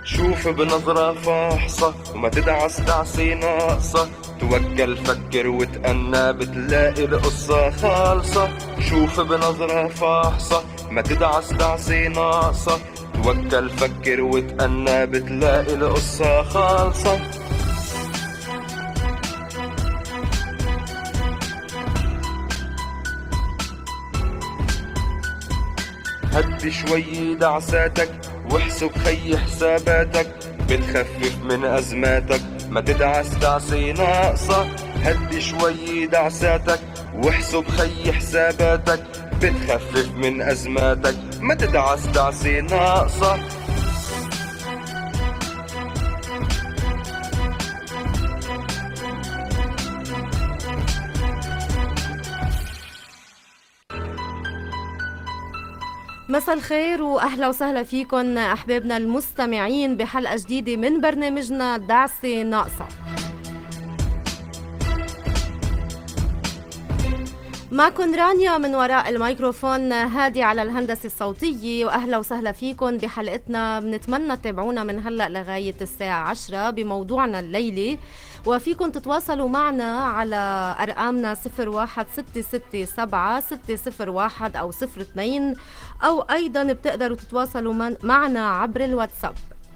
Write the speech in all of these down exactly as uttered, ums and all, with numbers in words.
شوف بنظرة فاحصة وما تدعس دعسة ناقصة، توكل فكر وتأنى بتلاقي القصة خالصة. شوف بنظرة فاحصة ما تدعس دعسة ناقصة، توكل فكر وتأنى بتلاقي القصة خالصة. هدي شوي دعساتك واحسب خي حساباتك، بتخفف من أزماتك ما تدعس دعسة ناقصة. هدي شوي دعساتك واحسب خي حساباتك، بتخفف من أزماتك ما تدعس دعسة ناقصة. مساء الخير واهلا وسهلا فيكم احبابنا المستمعين بحلقه جديده من برنامجنا دعسه ناقصه. معكم رانيا من وراء الميكروفون، هادي على الهندسه الصوتيه، واهلا وسهلا فيكم بحلقتنا. بنتمنى تتابعونا من هلا لغايه الساعه عشرة بموضوعنا الليلي، وفيكم تتواصلوا معنا على أرقامنا صفر واحد ستة ستة سبعة ستة صفر واحد أو صفر اثنين، أو أيضا بتقدروا تتواصلوا من معنا عبر الواتساب.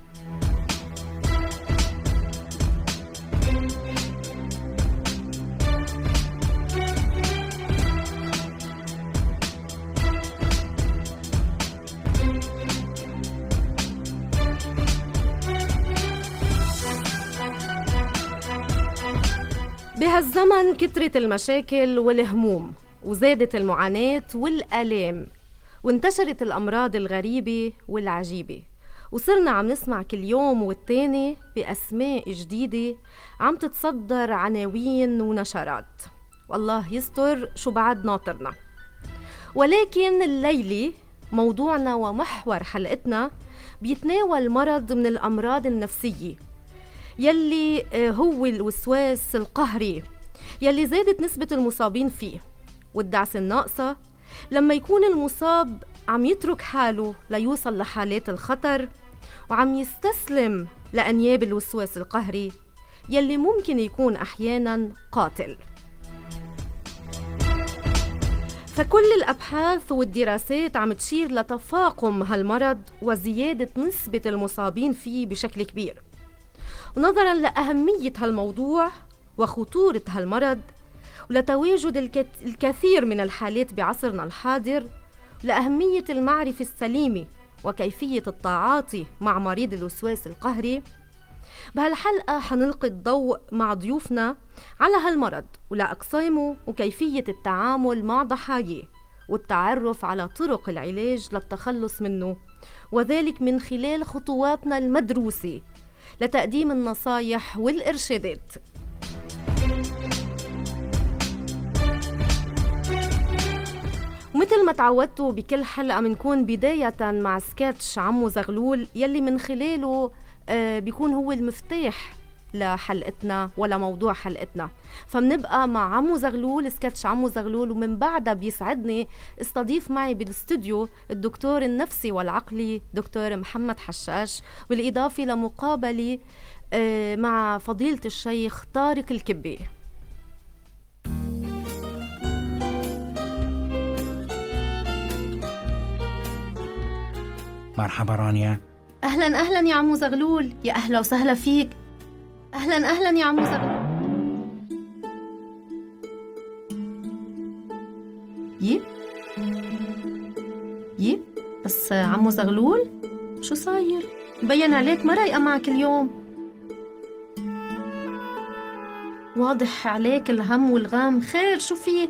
بهالزمن كترت المشاكل والهموم، وزادت المعاناة والآلام، وانتشرت الأمراض الغريبة والعجيبة، وصرنا عم نسمع كل يوم والتاني بأسماء جديدة عم تتصدر عناوين ونشرات، والله يستر شو بعد ناطرنا. ولكن الليلة موضوعنا ومحور حلقتنا بيتناول مرض من الأمراض النفسية يلي هو الوسواس القهري، يلي زادت نسبة المصابين فيه. والدعسة الناقصة لما يكون المصاب عم يترك حاله ليوصل لحالات الخطر، وعم يستسلم لأنياب الوسواس القهري يلي ممكن يكون أحيانا قاتل. فكل الأبحاث والدراسات عم تشير لتفاقم هالمرض وزيادة نسبة المصابين فيه بشكل كبير. ونظراً لأهمية هالموضوع وخطورة هالمرض، ولتواجد الكثير من الحالات بعصرنا الحاضر، لأهمية المعرفة السليمة وكيفية التعاطي مع مريض الوسواس القهري، بهالحلقة حنلقي الضوء مع ضيوفنا على هالمرض ولأقسامه وكيفية التعامل مع ضحاياه، والتعرف على طرق العلاج للتخلص منه، وذلك من خلال خطواتنا المدروسة لتقديم النصايح والإرشادات. ومثل ما تعودتوا بكل حلقة منكون بداية مع سكتش عمو زغلول يلي من خلاله آه بيكون هو المفتاح لحلقتنا ولا موضوع حلقتنا. فمنبقى مع عمو زغلول، سكتش عمو زغلول، ومن بعدها بيسعدني استضيف معي بالاستوديو الدكتور النفسي والعقلي دكتور محمد حشاش، بالإضافة لمقابلة آه مع فضيلة الشيخ طارق الكبي. مرحبا رانيا. أهلا أهلا يا عمو زغلول، يا أهلا وسهلا فيك. أهلا أهلا يا عمو زغلول. يي يي بس عمو زغلول شو صاير؟ مبين عليك ما رايقة معك اليوم، واضح عليك الهم والغام. خير شو في؟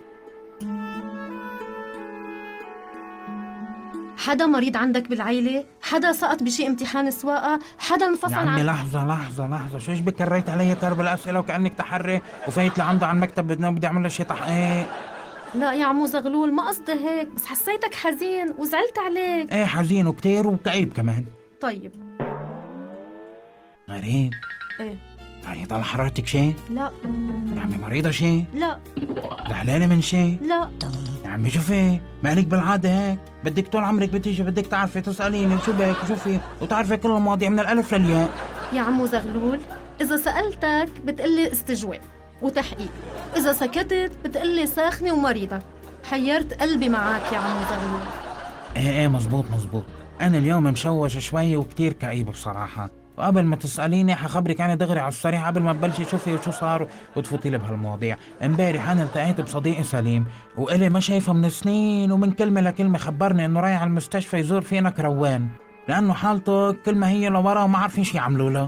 حدا مريض عندك بالعيلة؟ حدا سقط بشي امتحان سواقة؟ حدا انفصل يا عن عمي لحظة لحظة لحظة، شو ايش بكريت علي ترى بالأسئلة وكأنك تحري وفايت لعنده على المكتب بدنا بدي أعمل له شي تحقيق. لا يا عمو زغلول ما قصدي هيك، بس حسيتك حزين وزعلت عليك. ايه حزين وكتير وكئيب كمان. طيب غريب. ايه يعني طال حرارتك شيء؟ لا يعني مريضة شيء؟ لا زعلانة من شيء؟ لا. يا عمي شوفي، مالك بالعادة هيك؟ بدك طول عمرك بتيجي بدك تعرفي تسأليني شو بك وشوفي وتعرفي كل المواضيع من الألف للياء. يا عمو زغلول، إذا سألتك بتقلي استجواب وتحقيق، إذا سكتت بتقلي ساخنة ومريضة. حيرت قلبي معك يا عمو زغلول. ايه ايه مزبوط مزبوط. أنا اليوم مشوش شوي وكتير كئيب بصراحة، وقبل ما تسأليني حخبرك أنا دغري على الصريح قبل ما تبلشي شوفي شو صار وتفوتي لي بهالمواضيع. امبارح أنا التقيت بصديقي سليم وإلي ما شايفه من سنين، ومن كلمة لكلمة خبرني إنه رايح على المستشفى يزور فينا كروان، لأنه حالته كل ما هي لورا وما عارفين شو يعملوا له.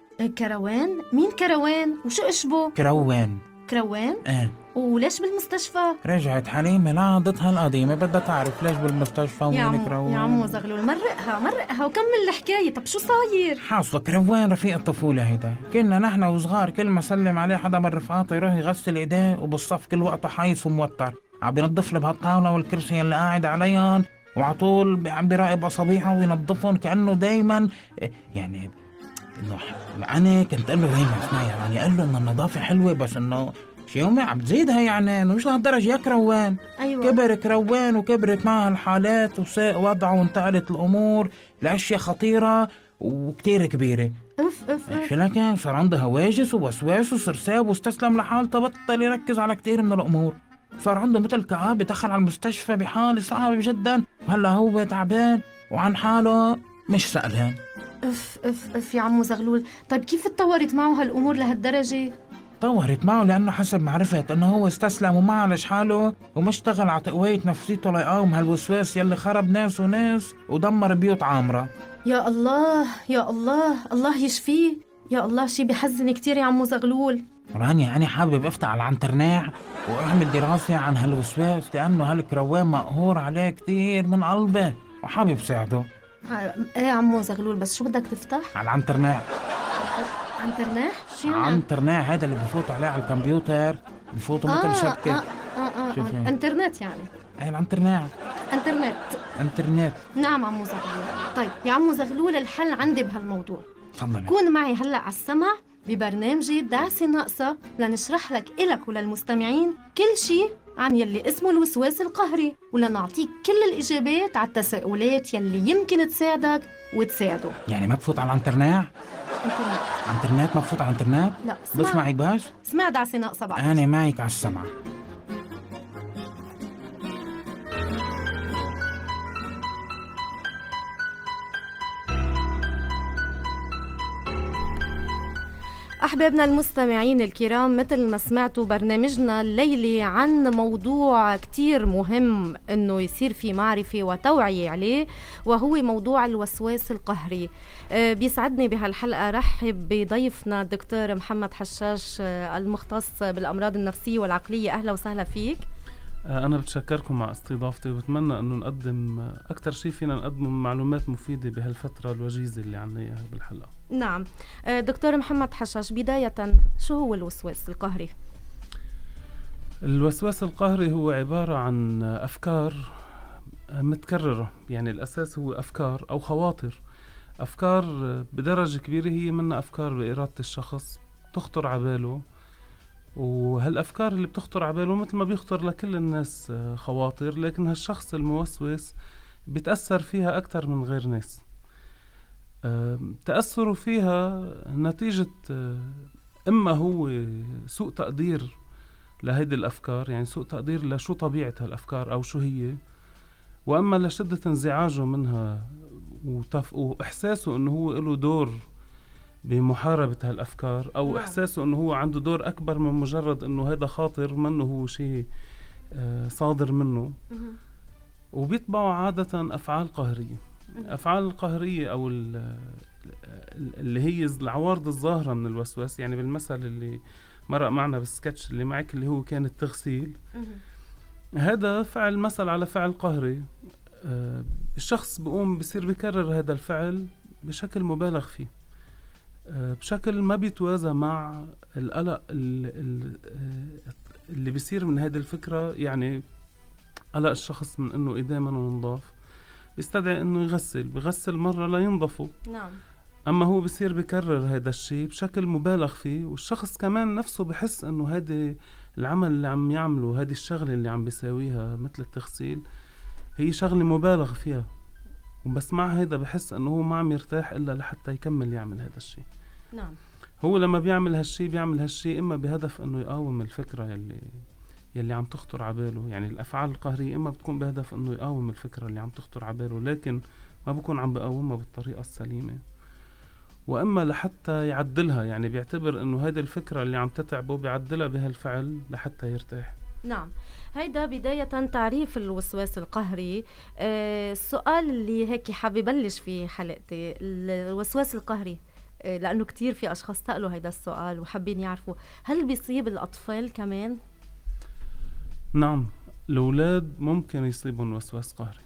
كروان؟ مين كروان؟ وشو اشبه؟ كروان. كروان؟ ايه. وليش بالمستشفى؟ رجعت حليمة لعادتها القديمة، بدها تعرف ليش بالمستشفى يا ومين عمو كروان. يا عمو زغلول، مرقها مرقها وكمل الحكاية. طب شو صاير؟ حاصلة كروان رفيق الطفولة هيدا، كنا نحن وصغار كل ما سلم عليه حدا من رفقاته يروح يغسل ايديه وبالصف كل وقته حايص وموتر، عم بينظف لي بهالطاولة والكرسي اللي قاعد عليهم، وعلى طول عم بيراقب اصابيعه وينظفهم كأنه دايما يعني انه انا كنت اقول له دايما اسمعي يعني قال له انه النظافة حلوة بس انه شي يومي عم تزيدها، يعني انه مش لهالدرجة يا كروان. أيوة. كبر كروان وكبرت معها الحالات وساء وضعه وانتقلت الامور لاشياء خطيرة وكتير كبيرة. اف اف اف. شو لكن صار عنده هواجس ووسواس وسرساب واستسلم لحالته، بطل يركز على كتير من الامور، صار عنده مثل كآبة، دخل على المستشفى بحالة صعبة جدا، وهلا هو تعبان وعن حاله مش سألان. اف اف اف يا عمو زغلول، طيب كيف تطورت معه هالامور لهالدرجة؟ طورت معه لأنه حسب ما عرفت إنه هو استسلم وما عالج حاله وما اشتغل على تقوية نفسيته ليقاوم هالوسواس يلي خرب ناس وناس ودمر بيوت عامرة. يا الله يا الله، الله يشفيه. يا الله، شي بحزن كتير يا عمو زغلول. رانيا أنا حابب أفتح على الانترنت وأعمل دراسة عن هالوسواس، لأنه هالكروان مقهور عليه كتير من قلبه وحابب ساعده. ها- ايه يا عمو زغلول، بس شو بدك تفتح؟ على الانترنت. انترنت؟ شو يعني؟ على الانترنت هذا اللي بفوت عليه على الكمبيوتر، بفوتوا مثل آه شبكة. آه آه آه شوفي. آه. انترنت يعني. أي الانترنت. انترنت. انترنت. نعم عمو زغلول. طيب يا عمو زغلول، الحل عندي بهالموضوع. تفضلي. كون معي هلا على السمع ببرنامجي دعسة ناقصة لنشرح لك إلك وللمستمعين كل شيء عن يلي اسمه الوسواس القهري، ولنعطيك كل الإجابات على التساؤلات يلي يمكن تساعدك وتساعده. يعني ما بفوت على الانترنت؟ انترنت. انترنت ما بفوت على الانترنت؟ لا اسمع. بسمعك بس؟ اسمع دعسة ناقصة بعد. أنا معك على السمع. أحبابنا المستمعين الكرام، مثل ما سمعتوا برنامجنا الليلي عن موضوع كتير مهم إنه يصير في معرفة وتوعية عليه، وهو موضوع الوسواس القهري. أه بيسعدني بهالحلقة رحب بضيفنا الدكتور محمد حشاش أه المختص بالأمراض النفسية والعقلية. أهلا وسهلا فيك. أنا بتشكركم مع استضافتي، وبتمنى أنه نقدم أكتر شيء فينا نقدمه معلومات مفيدة بهالفترة الوجيزة اللي عنا إياها بالحلقة. نعم. دكتور محمد حشاش، بداية شو هو الوسواس القهري؟ الوسواس القهري هو عبارة عن أفكار متكررة، يعني الأساس هو أفكار أو خواطر، أفكار بدرجة كبيرة هي منها أفكار بإرادة الشخص تخطر عباله، وهالأفكار اللي بتخطر عباله مثل ما بيخطر لكل الناس خواطر، لكن هالشخص الموسوس بيتأثر فيها أكتر من غير ناس. تأثره فيها نتيجة إما هو سوء تقدير لهيدي الأفكار، يعني سوء تقدير لشو طبيعة هالأفكار أو شو هي، وأما لشدة انزعاجه منها وتف... وإحساسه أنه هو له دور بمحاربة هالأفكار، أو نعم. إحساسه أنه هو عنده دور أكبر من مجرد أنه هذا خاطر منه هو شيء صادر منه، وبيطبعوا عادة أفعال قهرية. أفعال القهرية أو اللي هي العوارض الظاهرة من الوسواس، يعني بالمثل اللي مرق معنا بالسكتش اللي معك اللي هو كان التغسيل، هذا فعل مثل على فعل قهري. آه الشخص بقوم بصير بيكرر هذا الفعل بشكل مبالغ فيه، آه بشكل ما بيتوازى مع القلق اللي بيصير من هذه الفكرة، يعني قلق الشخص من انه ايديه ما ينضاف، بيستدعي انه يغسل، بغسل مرة لا ينضفوا. نعم. اما هو بصير بكرر هذا الشيء بشكل مبالغ فيه، والشخص كمان نفسه بحس انه هذا العمل اللي عم يعمله، هذه الشغلة اللي عم بيساويها مثل التغسيل هي شغلة مبالغ فيها، وبس مع هذا بحس انه هو ما عم يرتاح الا لحتى يكمل يعمل هذا الشيء. نعم. هو لما بيعمل هالشيء بيعمل هالشيء اما بهدف انه يقاوم الفكرة يلي يلي عم تخطر عباله، يعني الافعال القهرية اما بتكون بهدف انه يقاوم الفكرة اللي عم تخطر عباله لكن ما بكون عم بقاومها بالطريقة السليمة، واما لحتى يعدلها، يعني بيعتبر انه هذه الفكرة اللي عم تتعبه بيعدلها بهالفعل لحتى يرتاح. نعم. هيدا بداية تعريف الوسواس القهري. آه السؤال اللي هيك حابة بلش فيه حلقتي، الوسواس القهري، آه لأنه كتير في أشخاص سألوا هيدا السؤال وحابين يعرفوا هل بيصيب الأطفال كمان؟ نعم، الأولاد ممكن يصيبهم وسواس قهري.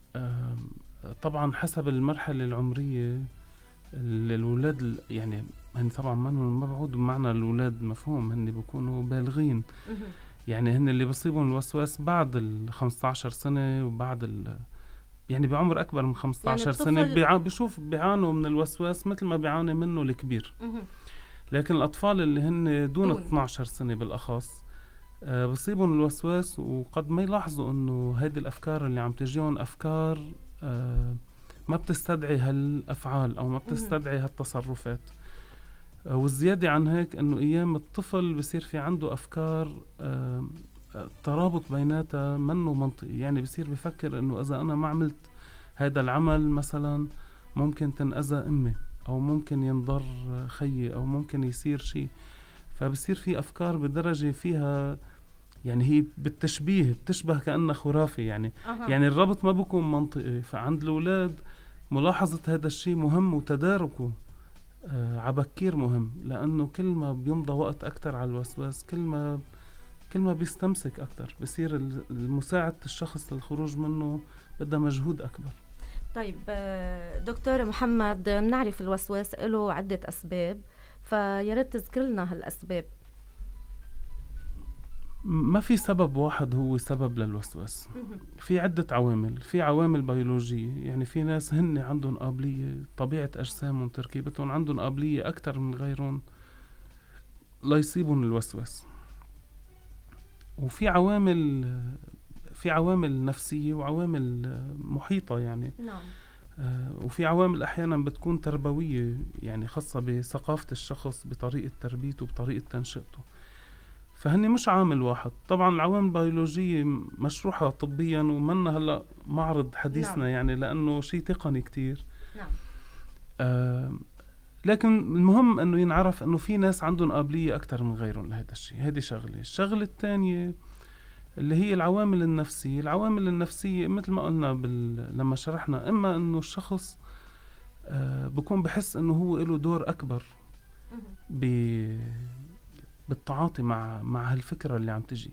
طبعا حسب المرحلة العمرية. الأولاد يعني هن طبعا ما بعود بمعنى الأولاد مفهوم، هن بيكونوا بالغين، يعني هن اللي بيصيبهم الوسواس بعد ال خمسة عشر سنة وبعد ال يعني بعمر أكبر من خمسة عشر يعني سنة الطفل بيع... بيشوف بيعانوا من الوسواس مثل ما بيعاني منه الكبير. لكن الأطفال اللي هن دون دون. اثني عشر سنة بالأخص آه بصيبهم الوسواس، وقد ما يلاحظوا انه هيدي الافكار اللي عم تجيهم افكار آه ما بتستدعي هالافعال او ما بتستدعي هالتصرفات. آه والزيادة عن هيك انه ايام الطفل بصير في عنده افكار آه الترابط بيناتها منه منطقي، يعني بصير بفكر انه اذا انا ما عملت هذا العمل مثلا ممكن تنأذى امي، او ممكن ينضر خيي، او ممكن يصير شيء. فبصير في أفكار بدرجة فيها يعني هي بالتشبيه بتشبه كأنها خرافي، يعني أه. يعني الربط ما بيكون منطقي. فعند الأولاد ملاحظة هذا الشيء مهم، وتداركه آه عبكير مهم، لأنه كل ما بيمضى وقت أكتر على الوسواس كل ما كل ما بيستمسك أكتر، بصير المساعدة الشخص للخروج منه بدها مجهود أكبر. طيب دكتور محمد، بنعرف الوسواس له عدة أسباب، فيا ريت تذكر لنا هالأسباب. ما في سبب واحد هو سبب للوسواس، في عدة عوامل. في عوامل بيولوجية، يعني في ناس هن عندهم قابلية، طبيعة أجسامهم تركيبتهم عندهم قابلية أكتر من غيرهم ليصيبهم الوسواس. وفي عوامل في عوامل نفسية وعوامل محيطة يعني. نعم. آه وفي عوامل أحيانا بتكون تربوية، يعني خاصة بثقافة الشخص، بطريقة تربيته، بطريقة تنشئته. فهني مش عامل واحد. طبعا العوامل البيولوجية مشروحة طبيا ومنا هلا معرض حديثنا. نعم. يعني لأنه شيء تقني كتير. نعم. آه لكن المهم أنه ينعرف أنه في ناس عندهم قابلية أكتر من غيرهم لهذا الشيء. هذه شغلة. الشغلة الثانية اللي هي العوامل النفسية. العوامل النفسية مثل ما قلنا بال... لما شرحنا، إما أنه الشخص آه بكون بحس أنه هو له دور أكبر ب... بالتعاطي مع مع هالفكرة اللي عم تجي.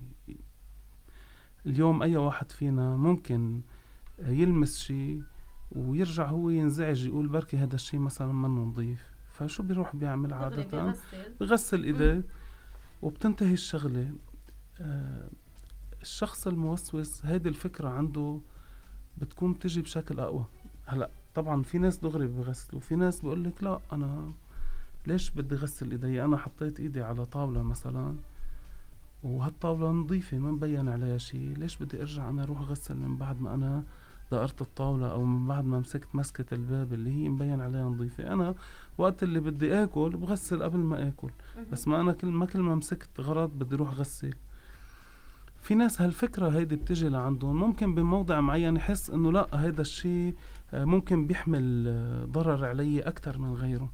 اليوم أي واحد فينا ممكن يلمس شيء ويرجع هو ينزعج، يقول بركي هذا الشيء مثلا منه نظيف، فشو بيروح بيعمل عادة؟ بغسل إيديه وبتنتهي الشغلة. آه الشخص الموسوس هيدي الفكرة عنده بتكون تجي بشكل أقوى. هلأ طبعا في ناس دغري بغسلوا، وفي ناس بيقول لك لا أنا ليش بدي غسل ايدي؟ انا حطيت ايدي على طاولة مثلا وهالطاولة نظيفة ما مبين عليها شيء، ليش بدي ارجع انا اروح غسل من بعد ما انا دقرت الطاولة او من بعد ما مسكت مسكة الباب اللي هي مبين عليها نظيفة؟ انا وقت اللي بدي اكل بغسل قبل ما اكل، بس ما انا كل ما كل ما مسكت غرض بدي اروح غسل. في ناس هالفكرة هيدي بتجي لعندهم، ممكن بموضع معين يحس انه لا هيدا الشيء ممكن بيحمل ضرر علي اكتر من غيره،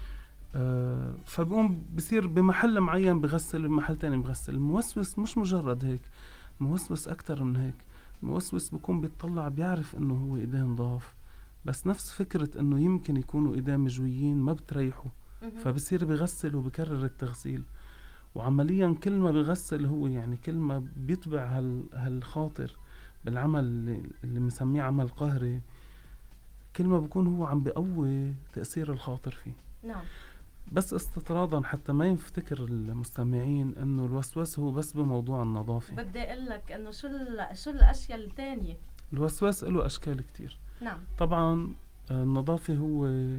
آه فبقوم بصير بمحل معين بغسل، بمحل تاني بغسل. الموسوس مش مجرد هيك، الموسوس أكتر من هيك. الموسوس بيكون بيطلع بيعرف إنه هو إيديه نضاف، بس نفس فكرة إنه يمكن يكونوا إيديه مجويين ما بتريحه، فبصير بغسل وبكرر التغسيل. وعمليا كل ما بغسل هو يعني كل ما بيتبع هال هالخاطر بالعمل اللي, اللي مسميه عمل قهري، كل ما بيكون هو عم بقوي تأثير الخاطر فيه. نعم. بس استطرادا حتى ما يفتكر المستمعين انه الوسواس هو بس بموضوع النظافة. بدي اقول لك انه شو شو الاشياء الثانية. الوسواس له اشكال كتير. نعم. طبعا النظافة هو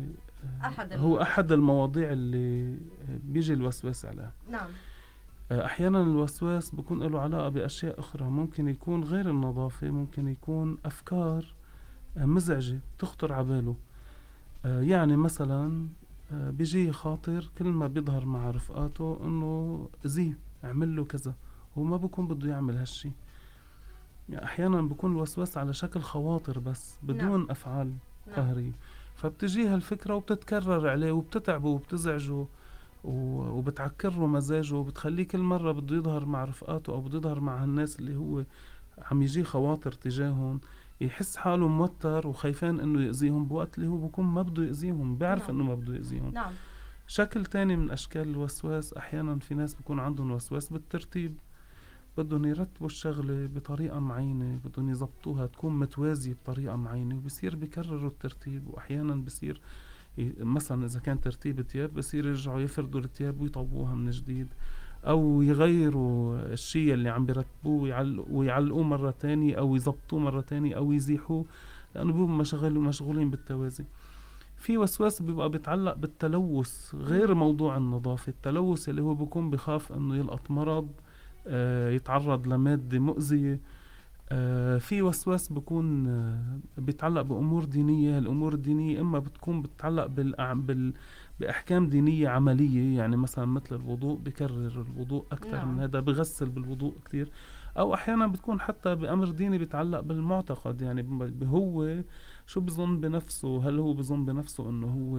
أحد هو ال- أحد المواضيع اللي بيجي الوسواس عليها. نعم. أحيانا الوسواس بيكون له علاقة بأشياء أخرى، ممكن يكون غير النظافة، ممكن يكون أفكار مزعجة تخطر على باله. يعني مثلا بيجي خاطر كل ما بيظهر مع رفقاته إنه زيه اعمل له كذا، هو ما بيكون بده يعمل هالشي. يعني أحيانا بيكون الوسواس على شكل خواطر بس بدون نعم. أفعال نعم. قهرية، فبتجي هالفكرة وبتتكرر عليه وبتتعبه وبتزعجه و- وبتعكره مزاجه وبتخليه كل مرة بده يظهر مع رفقاته أو بده يظهر مع الناس اللي هو عم يجي خواطر تجاههم، يحس حاله موتر وخايفان انه يأذيهم بوقت اللي هو بكون ما بده يأذيهم، بيعرف نعم. انه ما بده يأذيهم. نعم. شكل تاني من اشكال الوسواس، احيانا في ناس بيكون عندهم وسواس بالترتيب، بدهم يرتبوا الشغلة بطريقة معينة، بدهم يزبطوها تكون متوازية بطريقة معينة، وبصير بيكرروا الترتيب. واحيانا بصير ي- مثلا اذا كان ترتيب تياب بصير يرجعوا يفردوا التياب ويطووها من جديد، او يغيروا الشيء اللي عم بيرتبوه ويعلقوا ويعلقوه مرة تانية او يزبطوه مرة تانية او يزيحوه، لانه بيبقوا مشغول مشغولين بالتوازي. في وسواس بيبقى بيتعلق بالتلوث غير موضوع النظافة، التلوث اللي هو بيكون بخاف انه يلقط مرض، آه يتعرض لمادة مؤذية. آه في وسواس بيكون آه بيتعلق بأمور دينية. الأمور الدينية إما بتكون بتتعلق بالأع... بال... بأحكام دينية عملية، يعني مثلا مثل الوضوء بكرر الوضوء أكثر نعم. من هذا، بغسل بالوضوء كتير. أو أحيانا بتكون حتى بأمر ديني بيتعلق بالمعتقد، يعني ب- هو شو بظن بنفسه، هل هو بظن بنفسه إنه هو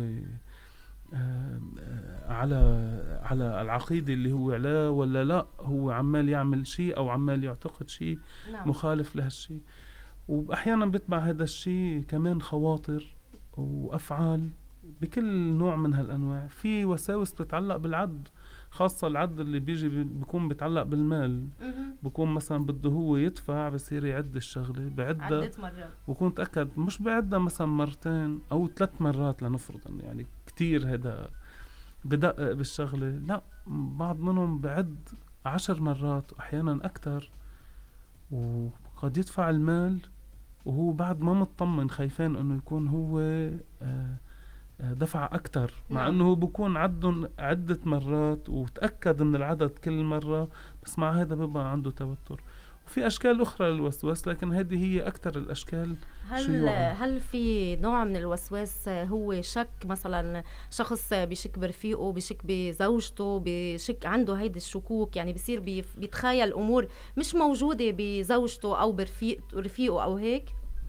آه، آه، على على العقيدة اللي هو عليه، ولا لا هو عمال يعمل شيء أو عمال يعتقد شيء نعم. مخالف لهالشي. وأحيانا بيتبع هذا الشيء كمان خواطر وأفعال بكل نوع من هالأنواع. في وساوس بتتعلق بالعد، خاصة العد اللي بيجي بي- بيكون بيتعلق بالمال، مهم. بكون مثلا بده هو يدفع بصير يعد الشغلة بعدها، عدة مرات. بكون تأكد مش بعدها مثلا مرتين أو ثلاث مرات لنفرض، يعني كتير هذا بدقق بالشغلة. لا، بعض منهم بعد عشر مرات وأحيانا أكتر، وقد يدفع المال وهو بعد ما مطمن، خايفين انه يكون هو آه، آه، دفع اكتر، مع نعم. انه هو بكون عدهم عدة مرات وتأكد من العدد كل مرة، بس مع هذا بيبقى عنده توتر. وفي اشكال اخرى للوسواس، لكن هذه هي اكتر الاشكال هل شيوعا. هل في نوع من الوسواس هو شك؟ مثلا شخص بشك برفيقه، بشك بزوجته، بشك عنده هيدي الشكوك، يعني بصير بيف- بيتخيل امور مش موجوده بزوجته او برفيق رفيقه او هيك.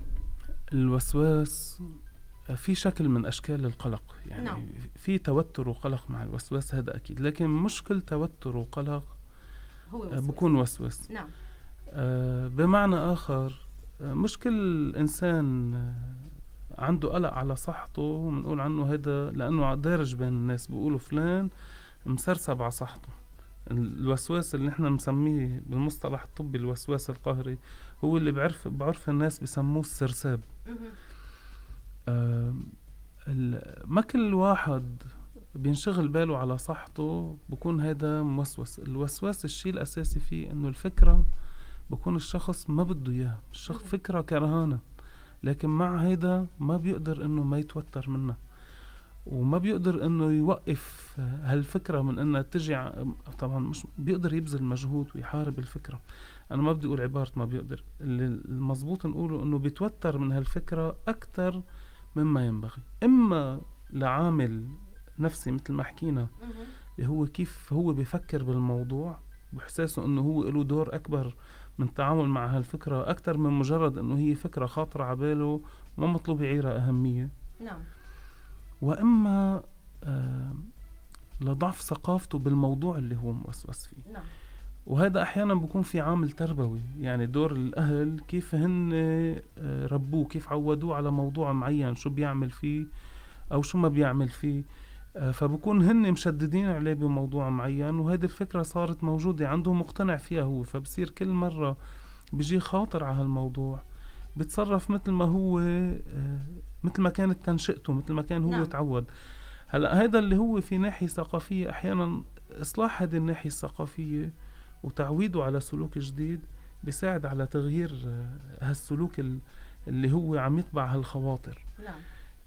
الوسواس في شكل من اشكال القلق، يعني نعم. في توتر وقلق مع الوسواس، هذا اكيد، لكن مش كل توتر وقلق هو آه، وسواس. بكون وسواس. نعم. آه، بمعنى آخر، آه، مش كل إنسان آه، عنده قلق على صحته بنقول عنه هذا، لأنه دارج بين الناس بيقولوا فلان مسرسب على صحته. الوسواس اللي نحن نسميه بالمصطلح الطبي الوسواس القهري هو اللي بعرف بعرف الناس بسموه السرساب. مهم. آه، ال- ما كل واحد بينشغل باله على صحته بكون هذا موسوس. الوسواس الشيء الأساسي فيه إنه الفكرة بكون الشخص ما بده إياها، الشخص فكرة كرهانة، لكن مع هيدا ما بيقدر إنه ما يتوتر منها، وما بيقدر إنه يوقف هالفكرة من إنها تجي ع- طبعا مش بيقدر يبذل مجهود ويحارب الفكرة. أنا ما بدي أقول عبارة ما بيقدر، اللي المظبوط نقوله إنه بيتوتر من هالفكرة أكتر مما ينبغي، إما لعامل نفسي مثل ما حكينا مهم. اللي هو كيف هو بيفكر بالموضوع، بإحساسه إنه هو له دور أكبر من التعامل مع هالفكرة، أكتر من مجرد إنه هي فكرة خاطرة عباله ما مطلوب يعيرها أهمية. نعم. وإما آه لضعف ثقافته بالموضوع اللي هو موسوس فيه. نعم. وهذا أحيانا بيكون في عامل تربوي، يعني دور الأهل كيف هن آه، ربوه، كيف عودوه على موضوع معين شو بيعمل فيه أو شو ما بيعمل فيه. آه، فبكون هن مشددين عليه بموضوع معين، وهذه الفكرة صارت موجودة عنده مقتنع فيها هو، فبصير كل مرة بيجي خاطر على هالموضوع بتصرف مثل ما هو آه، مثل ما كانت تنشئته، مثل ما كان هو نعم. تعود. هلا هذا اللي هو في ناحية ثقافية، أحيانا إصلاح هذه الناحية الثقافية وتعويده على سلوك جديد بيساعد على تغيير آه، هالسلوك ال- اللي هو عم يطبع هالخواطر. نعم.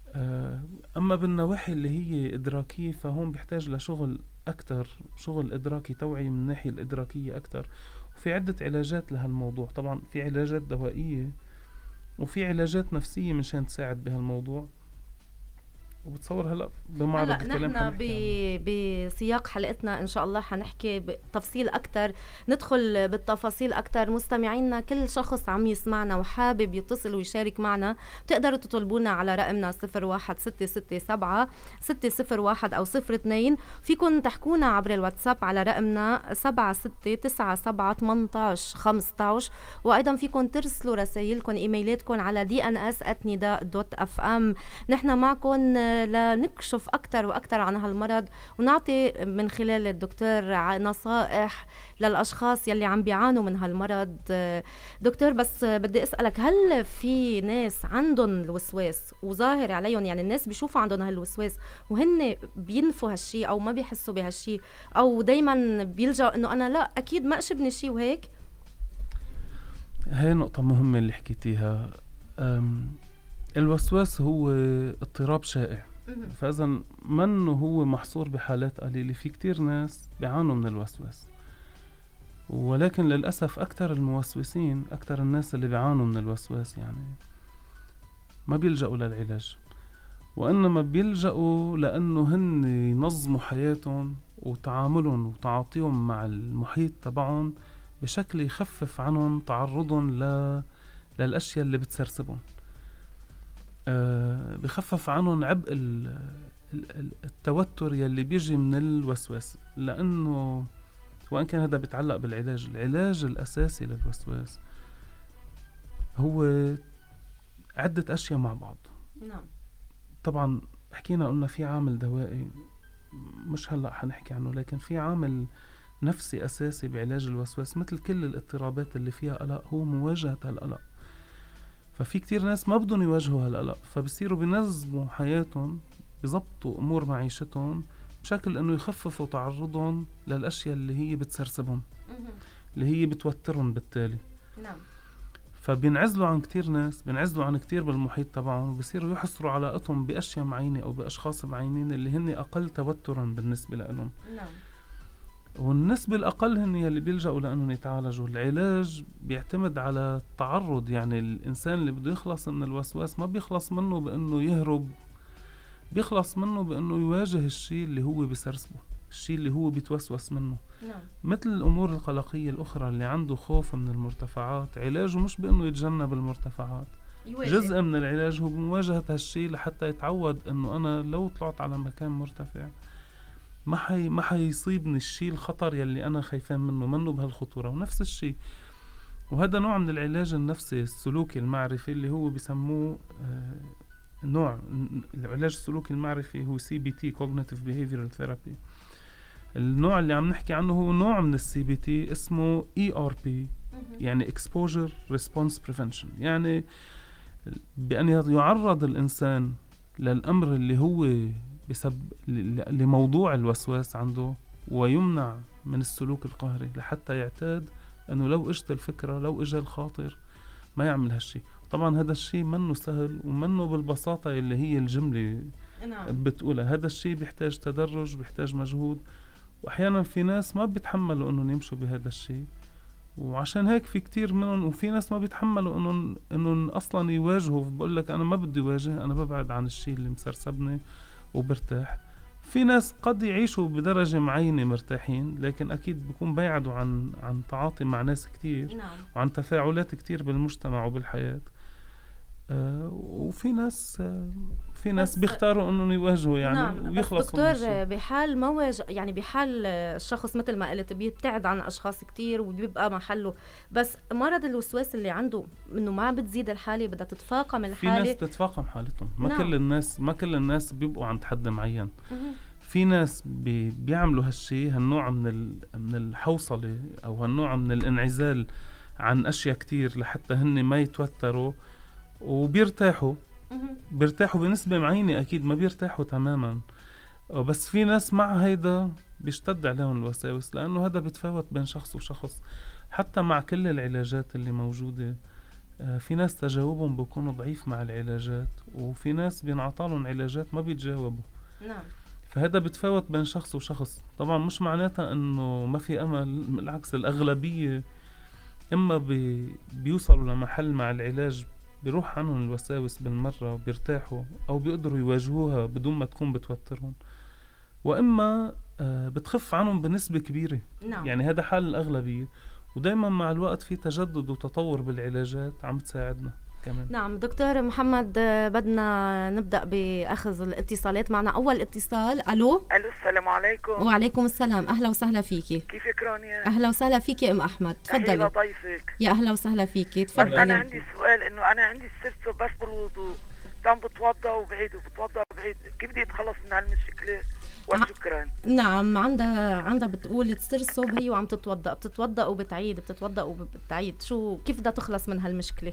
آه، أما بالنواحي اللي هي إدراكية فهون بيحتاج لشغل أكتر، شغل إدراكي توعي من الناحية الإدراكية أكتر. وفي عدة علاجات لهالموضوع، طبعا في علاجات دوائية وفي علاجات نفسية مشان تساعد بهالموضوع. وبتصور هلأ بمعرض هلا الكلام نحن حنحكي عنه. بسياق حلقتنا ان شاء الله حنحكي بتفصيل اكثر، ندخل بالتفاصيل اكثر. مستمعينا كل شخص عم يسمعنا وحابب يتصل ويشارك معنا بتقدروا تطلبونا على رقمنا صفر واحد ستة ستة سبعة ستة صفر واحد او صفر اثنين. فيكن تحكونا عبر الواتساب على رقمنا سبعة ستة تسعة سبعة ثمانية عشر خمسة عشر، وايضا فيكن ترسلوا رسائلكم ايميلاتكم على دي ان اس ات نداء دوت اف ام. نحن معكم لنكشف أكثر وأكثر عن هالمرض ونعطي من خلال الدكتور نصائح للأشخاص يلي عم بيعانوا من هالمرض. دكتور بس بدي أسألك، هل في ناس عندهم الوسواس وظاهر عليهم، يعني الناس بيشوفوا عندهم هالوسواس وهن بينفوا هالشي أو ما بيحسوا بهالشي، أو دايما بيلجأوا إنه أنا لا أكيد ما أشبني شي وهيك؟ هاي نقطة مهمة اللي حكيتيها. أم، الوسواس هو اضطراب شائع، فإذا منه هو محصور بحالات قليلة، في كتير ناس بيعانوا من الوسواس. ولكن للأسف أكتر الموسوسين، أكتر الناس اللي بيعانوا من الوسواس يعني ما بيلجأوا للعلاج، وإنما بيلجأوا لأنه هن ينظموا حياتهم وتعاملهم وتعاطيهم مع المحيط تبعهم بشكل يخفف عنهم تعرضهم ل... للأشياء اللي بتسرسبهم. أه بخفف عنهم عبء ال... ال- ال- التوتر يلي بيجي من الوسواس. لأنه وإن كان هذا بيتعلق بالعلاج، العلاج الأساسي للوسواس هو عدة أشياء مع بعض. نعم. طبعا حكينا قلنا في عامل دوائي مش هلأ حنحكي عنه، لكن في عامل نفسي أساسي بعلاج الوسواس مثل كل الاضطرابات اللي فيها قلق، هو مواجهة هالقلق. ففي كتير ناس ما بدهم يواجهوا هالقلق، فبصيروا بينظموا حياتهم، بيزبطوا أمور معيشتهم بشكل إنه يخففوا تعرضهم للأشياء اللي هي بتسرسبهم، اللي هي بتوترهم بالتالي. نعم. فبينعزلوا عن كتير ناس، بينعزلوا عن كتير بالمحيط تبعهم، بصيروا يحصروا علاقتهم بأشياء معينة أو بأشخاص معينين اللي هن أقل توترا بالنسبة لهم. نعم. والنسبة الأقل هن يلي بيلجأوا لأنهم يتعالجوا. العلاج بيعتمد على التعرض، يعني الإنسان اللي بده يخلص من الوسواس ما بيخلص منه بأنه يهرب، بيخلص منه بأنه يواجه الشيء اللي هو بيسرسبه، الشيء اللي هو بيتوسوس منه. نعم. مثل الأمور القلقية الأخرى، اللي عنده خوف من المرتفعات، علاجه مش بأنه يتجنب المرتفعات، يواجه. جزء من العلاج هو بمواجهة هالشيء لحتى يتعود أنه أنا لو طلعت على مكان مرتفع ما حي ما حيصيبني الشيء الخطر يلي أنا خايفان منه، منه بهالخطورة. ونفس الشيء، وهذا نوع من العلاج النفسي السلوكي المعرفي اللي هو بسموه آه نوع العلاج السلوكي المعرفي هو سي بي تي Cognitive Behavioral Therapy. النوع اللي عم نحكي عنه هو نوع من السي بي تي اسمه إي آر بي، يعني Exposure Response Prevention، يعني بأن يعرض الإنسان للأمر اللي هو بسبب لموضوع الوسواس عنده ويمنع من السلوك القهري لحتى يعتاد أنه لو اجت الفكرة، لو اجى الخاطر، ما يعمل هالشي. طبعا هذا الشيء منه سهل ومنه بالبساطة اللي هي الجملة نعم. بتقولها. هذا الشيء بيحتاج تدرج، بيحتاج مجهود، وأحيانا في ناس ما بيتحملوا أنهم يمشوا بهذا الشيء، وعشان هيك في كتير منهم. وفي ناس ما بيتحملوا انهم انهم اصلا يواجهوا، بقول لك انا ما بدي واجه، انا ببعد عن الشيء اللي مسرسبني وبرتاح. في ناس قد يعيشوا بدرجة معينة مرتاحين، لكن اكيد بيكون بيعدوا عن عن تعاطي مع ناس كتير، نعم. وعن تفاعلات كتير بالمجتمع وبالحياة. آه وفي ناس آه في ناس بس- بيختاروا انهم يواجهوا يعني نعم. بس ويخلصوا من دكتور الشيء. بحال ما واجه، يعني بحال الشخص مثل ما قلت بيبتعد عن اشخاص كتير وبيبقى محله، بس مرض الوسواس اللي عنده انه ما بتزيد الحاله، بدها تتفاقم في الحاله. ناس تتفاقم حالتهم، ما نعم. كل الناس ما كل الناس بيبقوا عند حد معين. مهم. في ناس بي بيعملوا هالشي، هالنوع من ال من الحوصلة أو هالنوع من الانعزال عن أشياء كتير لحتى هن ما يتوتروا وبيرتاحوا. مهم. بيرتاحوا بنسبة معينة، أكيد ما بيرتاحوا تماما. بس في ناس مع هيدا بيشتد عليهم الوساوس، لأنه هذا بيتفاوت بين شخص وشخص. حتى مع كل العلاجات اللي موجودة آه، في ناس تجاوبهم بيكونوا ضعيف مع العلاجات، وفي ناس بينعطالهم علاجات ما بيتجاوبوا. نعم. فهذا بتفاوت بين شخص وشخص. طبعا مش معناتها انه ما في امل، بالعكس الاغلبية اما بي بيوصلوا لمحل مع العلاج بيروح عنهم الوساوس بالمرة وبيرتاحوا، او بيقدروا يواجهوها بدون ما تكون بتوترهم، واما آه، بتخف عنهم بنسبة كبيرة. نعم. يعني هذا حال الاغلبية، ودايما مع الوقت في تجدد وتطور بالعلاجات عم تساعدنا كمان. نعم دكتور محمد، آه، بدنا نبدأ بأخذ الاتصالات. معنا أول اتصال. ألو. الو السلام عليكم. وعليكم السلام، أهلا وسهلا فيكي. كيفك رانيا؟ أهلا وسهلا فيكي أم أحمد، تحية تفضلي. لضيفك. يا أهلا وسهلا فيكي، بس انا تفضلي. عندي سؤال، انه انا عندي السرسو بس بالوضوء، عم بتوضا وبعيد وبتوضا وبعيد، كيف بدي اتخلص من هالمشكلة؟ وشكرا. نعم، عندها عندها بتقول تسترسب هي وعم تتوضأ، بتتوضأ وبتعيد، بتتوضأ وبتعيد. شو كيف بدها تخلص من هالمشكلة؟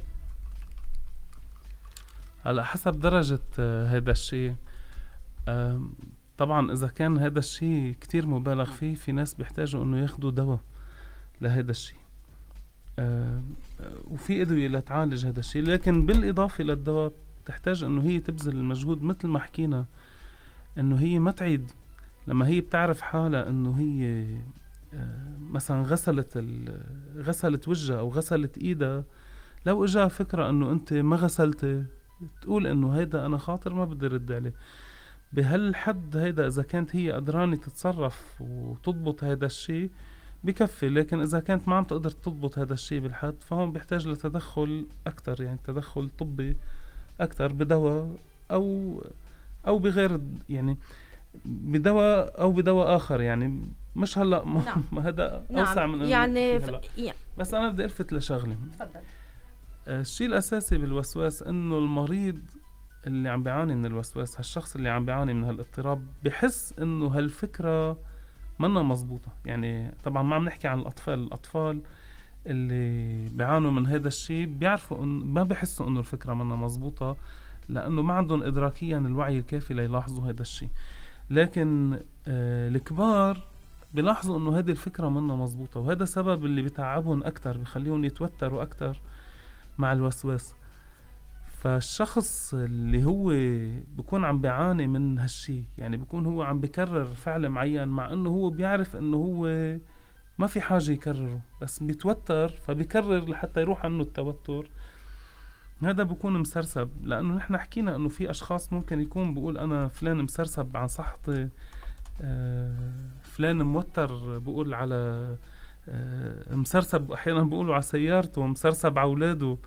هلا حسب درجة آه، هذا الشيء. آم، طبعا إذا كان هذا الشيء كتير مبالغ فيه، في ناس بيحتاجوا إنه ياخدوا دواء لهذا الشيء. آم، آه، وفي أدوية لتعالج هذا الشيء، لكن بالإضافة للدواء بتحتاج إنه هي تبذل المجهود مثل ما حكينا، إنه هي ما تعيد. لما هي بتعرف حالها إنه هي آه، مثلا غسلت ال- غسلت وجهها أو غسلت إيدها، لو إجا فكرة إنه أنت ما غسلتي، تقول إنه هيدا أنا خاطر ما بدي رد عليه. بهالحد هيدا إذا كانت هي قدرانة تتصرف وتضبط هيدا الشيء بكفي، لكن إذا كانت ما عم تقدر تضبط هذا الشيء بالحد، فهون بيحتاج لتدخل أكتر، يعني تدخل طبي أكتر بدواء أو أو بغير، يعني بدواء أو بدواء آخر. يعني مش هلا ما نعم. ما هذا نعم. أوسع من إنه يعني نحكي ف... هلأ. يعني بس أنا بدي ألفت لشغلة. تفضل. آه، الشيء الأساسي بالوسواس إنه المريض اللي عم بيعاني من الوسواس، هالشخص اللي عم بيعاني من هالاضطراب، بحس إنه هالفكرة منا مزبوطة. يعني طبعا ما عم نحكي عن الأطفال. الأطفال اللي بيعانوا من هذا الشيء بيعرفوا إن ما بيحسوا إنه الفكرة منا مزبوطة، لأنه ما عندهم إدراكيا الوعي الكافي ليلاحظوا هذا الشيء. لكن آه الكبار بيلاحظوا إنه هذه الفكرة منا مزبوطة، وهذا سبب اللي بيتعبهم أكتر، بيخليهم يتوتروا أكتر مع الوسواس. فالشخص اللي هو بيكون عم بيعاني من هالشي، يعني بيكون هو عم بيكرر فعل معين مع انه هو بيعرف انه هو ما في حاجة يكرره، بس بيتوتر فبيكرر لحتى يروح عنه التوتر. هذا بيكون مسرسب، لانه نحن حكينا انه في اشخاص ممكن يكون بيقول انا فلان مسرسب عن صحتي، آه فلان موتر بقول على آه مسرسب، احيانا بيقولوا على سيارته، ومسرسب على اولاده.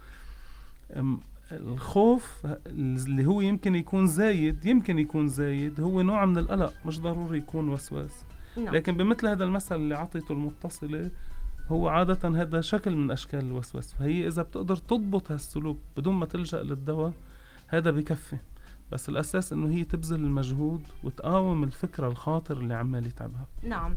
الخوف اللي هو يمكن يكون زايد، يمكن يكون زايد هو نوع من القلق، مش ضروري يكون وسواس. نعم. لكن بمثل هذا المثل اللي عطيته المتصلة، هو عادة هذا شكل من أشكال الوسواس. فهي إذا بتقدر تضبط هالسلوك بدون ما تلجأ للدواء، هذا بكفي. بس الأساس إنه هي تبذل المجهود وتقاوم الفكرة الخاطر اللي عمال يتعبها. نعم.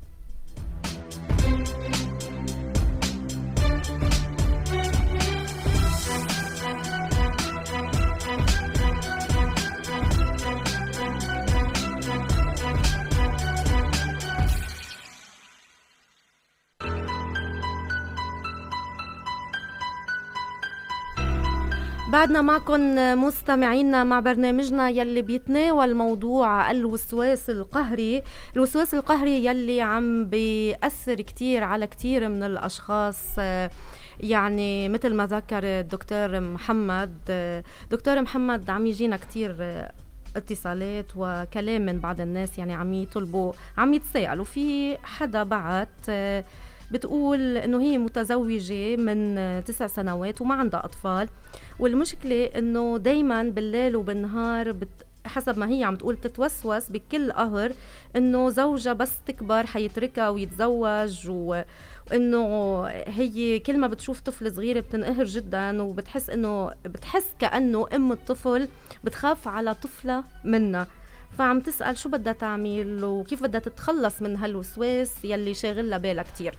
بعدنا معكم مستمعينا مع برنامجنا يلي بيتناول موضوع الوسواس القهري. الوسواس القهري يلي عم بيأثر كتير على كتير من الأشخاص، يعني مثل ما ذكر الدكتور محمد. دكتور محمد، عم يجينا كتير اتصالات وكلام من بعض الناس، يعني عم يطلبوا، عم يتساءلوا. في حدا بعت بتقول انه هي متزوجة من تسع سنوات وما عندها اطفال، والمشكلة انه دايما بالليل وبالنهار بت... حسب ما هي عم تقول تتوسوس بكل قهر انه زوجها بس تكبر حيتركها ويتزوج، و... وانه هي كل ما بتشوف طفل صغير بتنقهر جدا، وبتحس انه بتحس كأنه ام الطفل بتخاف على طفلة منها. فعم تسأل شو بدها تعمل وكيف بدها تتخلص من هالوسواس يلي شاغلها بالها كتير.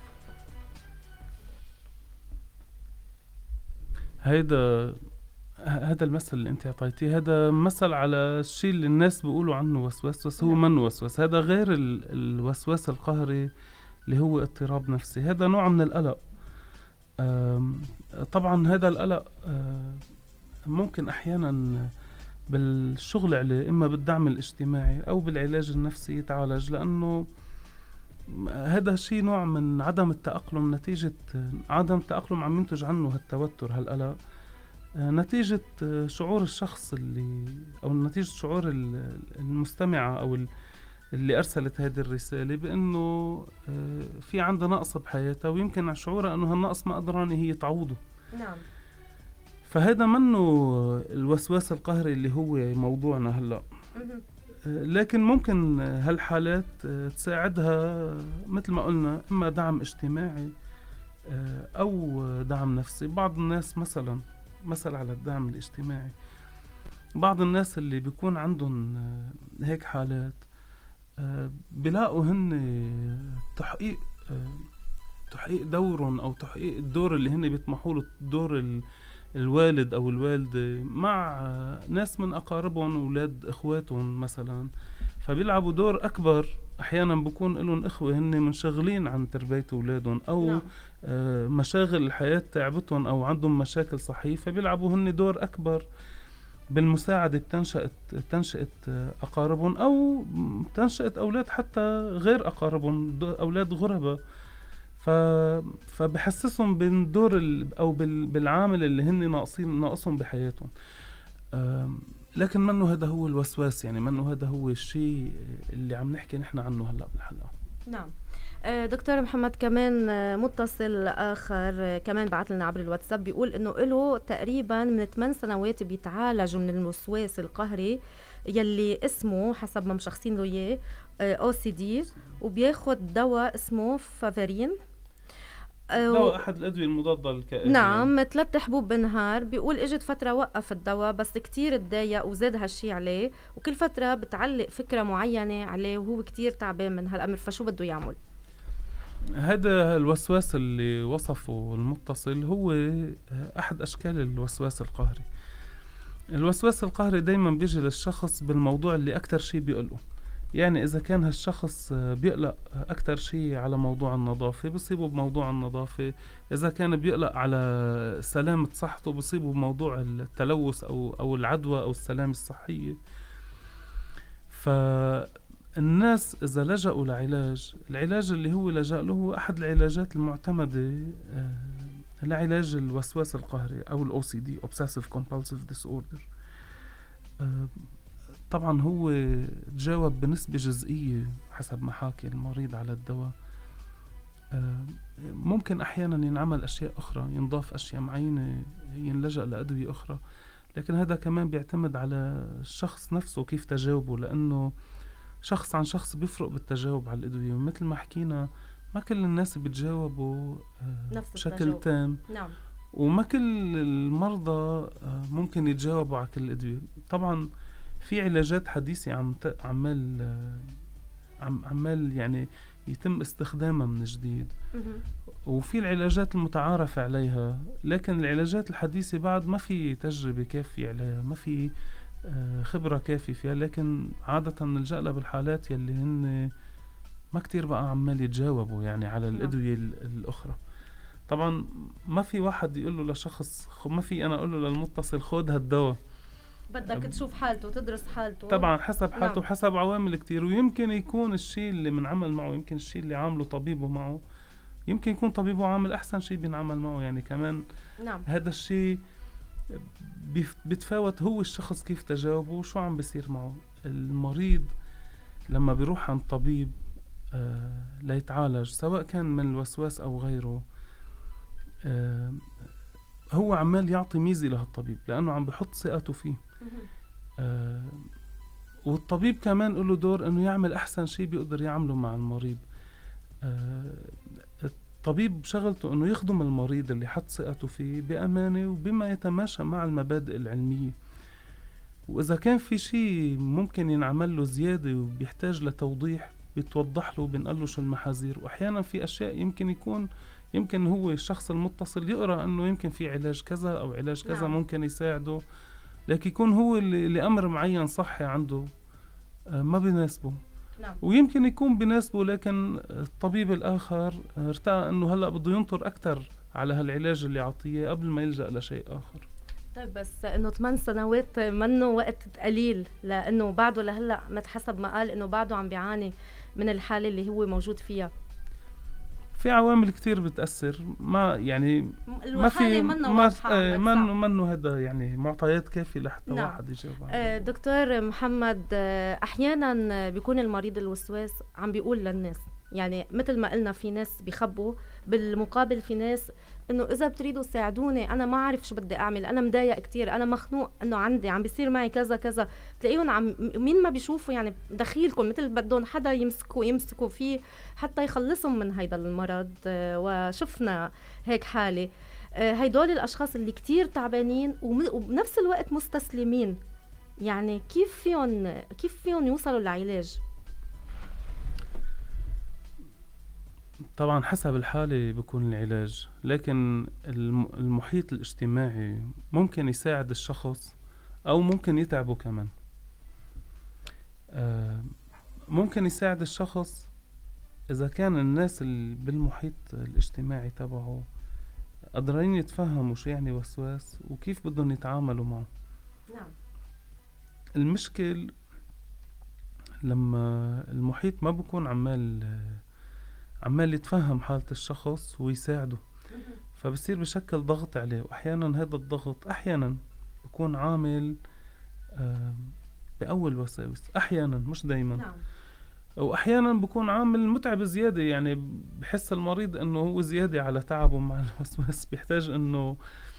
هيدا هذا المثل اللي انت اعطيتيه، هذا مثل على الشيء اللي الناس بيقولوا عنه وسواس، بس هو منه وسواس. هذا غير ال- الوسواس القهري اللي هو اضطراب نفسي. هذا نوع من القلق. طبعا هذا القلق آه، ممكن أحيانا بالشغل عليه، إما بالدعم الاجتماعي أو بالعلاج النفسي يتعالج، لأنه هذا شيء نوع من عدم التأقلم، نتيجة عدم التأقلم عم ينتج عنه هالتوتر هالقلق، آه، نتيجة آه، شعور الشخص اللي أو نتيجة شعور ال- المستمعة أو ال- اللي أرسلت هذه الرسالة بأنه آه، في عندها نقص بحياتها، ويمكن شعورها أنه هالنقص ما قدرانة هي تعوضه. نعم. فهذا منه الوسواس القهري اللي هو موضوعنا هلأ. مهم. آه، لكن ممكن هالحالات آه، تساعدها مثل ما قلنا، إما دعم اجتماعي آه، أو دعم نفسي. بعض الناس مثلا مثل على الدعم الاجتماعي، بعض الناس اللي بيكون عندهم آه، هيك حالات آه، بلاقوا هن تحقيق آه، تحقيق دورهم أو تحقيق الدور اللي هن بيطمحوا له، دور ال- الوالد أو الوالدة مع آه، ناس من أقاربهم، أولاد إخواتهم مثلا، فبيلعبوا دور أكبر. أحيانا بكون لهم إخوة هن منشغلين عن تربية أولادهم، أو نعم. آه، مشاغل الحياة تعبتهم، أو عندهم مشاكل صحية، فبيلعبوا هن دور أكبر بالمساعدة بتنشأة تنشأة آه، أقاربهم، أو تنشأة أولاد حتى غير أقاربهم، دو- أولاد غرباء. ف... فبحسسهم بالدور ال... أو بال... بالعامل اللي هن ناقصين ناقصهم بحياتهم. أم، لكن منه هذا هو الوسواس، يعني منه هذا هو الشيء اللي عم نحكي نحن عنه هلأ بالحلقة. نعم. آه، دكتور محمد، كمان آه، متصل آخر آه، كمان بعت لنا عبر الواتساب، بيقول إنه له تقريبا من ثمان سنوات بيتعالج من الوسواس القهري يلي اسمه حسب ما مشخصين له إياه أو سي دي، وبياخد دواء اسمه فافارين. آه، دواء أحد الأدوية المضادة للكآبة. نعم، ثلاث حبوب بالنهار. بيقول اجت فترة وقف الدواء بس كتير اتضايق وزاد هالشي عليه، وكل فترة بتعلق فكرة معينة عليه وهو كتير تعبان من هالأمر، فشو بده يعمل؟ هذا الوسواس اللي وصفه المتصل هو أحد أشكال الوسواس القهري. الوسواس القهري دايما بيجي للشخص بالموضوع اللي أكتر شيء بيقلقه. يعني إذا كان هالشخص بيقلق أكتر شيء على موضوع النظافة، بصيبه بموضوع النظافة. إذا كان بيقلق على سلامة صحته، بصيبه بموضوع التلوث أو أو العدوى أو السلامة الصحية. فالناس إذا لجأوا لعلاج، العلاج اللي هو لجأ له هو أحد العلاجات المعتمدة آه، لعلاج الوسواس القهري أو ال أو سي دي Obsessive Compulsive Disorder. آه، طبعا هو تجاوب بنسبة جزئية حسب ما حاكي المريض على الدواء. آه، ممكن أحيانا ينعمل أشياء أخرى، ينضاف أشياء معينة، ينلجأ لأدوية أخرى، لكن هذا كمان بيعتمد على الشخص نفسه كيف تجاوبه، لأنه شخص عن شخص بيفرق بالتجاوب على الأدوية. ومثل ما حكينا، ما كل الناس بتجاوبوا آه، نفس بشكل التجاوب. تام، نعم. وما كل المرضى آه، ممكن يتجاوبوا على كل الأدوية. طبعا في علاجات حديثة عم ت- عمال آه، عم عمال يعني يتم استخدامها من جديد، مهم. وفي العلاجات المتعارف عليها، لكن العلاجات الحديثة بعد ما في تجربة كافية عليها، ما في آه، خبرة كافية فيها، لكن عادة نلجأ لها بالحالات يلي هن ما كتير بقى عمال يتجاوبوا يعني على نعم. الأدوية ال- الأخرى. طبعا ما في واحد يقول له لشخص خ- ما في أنا أقول له للمتصل خد هالدواء. بدك تشوف حالته، تدرس حالته. طبعا حسب حالته نعم. وحسب عوامل كتير، ويمكن يكون الشيء اللي منعمل معه، يمكن الشيء اللي عامله طبيبه معه، يمكن يكون طبيبه عامل أحسن شيء بينعمل معه. يعني كمان نعم. هذا الشيء بيف- بيتفاوت هو الشخص كيف تجاوبه وشو عم بيصير معه. المريض لما بيروح عند طبيب آه ليتعالج، سواء كان من الوسواس أو غيره، آه هو عمال يعطي ميزة لهالطبيب، لأنه عم بحط ثقته فيه. مهم. آه والطبيب كمان له دور انه يعمل احسن شيء بيقدر يعمله مع المريض. آه الطبيب شغلته انه يخدم المريض اللي حط ثقته فيه بامانه وبما يتماشى مع المبادئ العلميه. واذا كان في شيء ممكن ينعمل له زياده وبيحتاج لتوضيح، بيتوضح له وبنقول له شو المحاذير. واحيانا في اشياء يمكن يكون يمكن هو الشخص المتصل يقرأ انه يمكن في علاج كذا او علاج كذا نعم. ممكن يساعده، لكن يكون هو اللي لأمر معين صحي عنده آه، ما بيناسبه. نعم. ويمكن يكون بيناسبه، لكن الطبيب الآخر ارتأى أنه هلأ بده ينطر أكتر على هالعلاج اللي عطيه قبل ما يلجأ لشيء آخر. طيب بس انه ثمان سنوات منه وقت قليل، لانه بعده لهلا مت حسب ما قال انه بعده عم بيعاني من الحاله اللي هو موجود فيها. في عوامل كتير بتأثر، ما يعني ما في الحالة منه ما واضحة، آه، عم منه بتصعب. منه هذا يعني معطيات كافية لحتى نعم. واحد يجاوب آه، عليه. دكتور محمد، آه، احيانا بيكون المريض الوسواس عم بيقول للناس، يعني مثل ما قلنا في ناس بيخبوا، بالمقابل في ناس انه اذا بتريدوا ساعدوني انا ما اعرف شو بدي اعمل، انا مضايق كتير، انا مخنوق، انه عندي عم بيصير معي كذا كذا. تلاقيهم عم مين ما بيشوفوا يعني دخيلكم مثل بدهم حدا يمسكوا يمسكوا فيه حتى يخلصهم من هيدا المرض. آه، وشفنا هيك حالة. آه، هيدول الاشخاص اللي كتير تعبانين وم- وبنفس الوقت مستسلمين، يعني كيف فيهم كيف فيهم يوصلوا للعلاج؟ طبعا حسب الحالة بيكون العلاج، لكن الم- المحيط الاجتماعي ممكن يساعد الشخص أو ممكن يتعبه كمان. آه، ممكن يساعد الشخص إذا كان الناس اللي بالمحيط الاجتماعي تبعه قادرين يتفهموا شو يعني وسواس وكيف بدهم يتعاملوا معه. نعم. المشكل لما المحيط ما بكون عمال عمال يتفهم حالة الشخص ويساعده، فبصير بشكل ضغط عليه، وأحيانا هذا الضغط أحيانا بكون عامل آه، بأول وساوس، أحيانا مش دايما. نعم. وأحيانا بكون عامل متعب زيادة، يعني بحس المريض أنه هو زيادة على تعبه مع الوسواس، بيحتاج أنه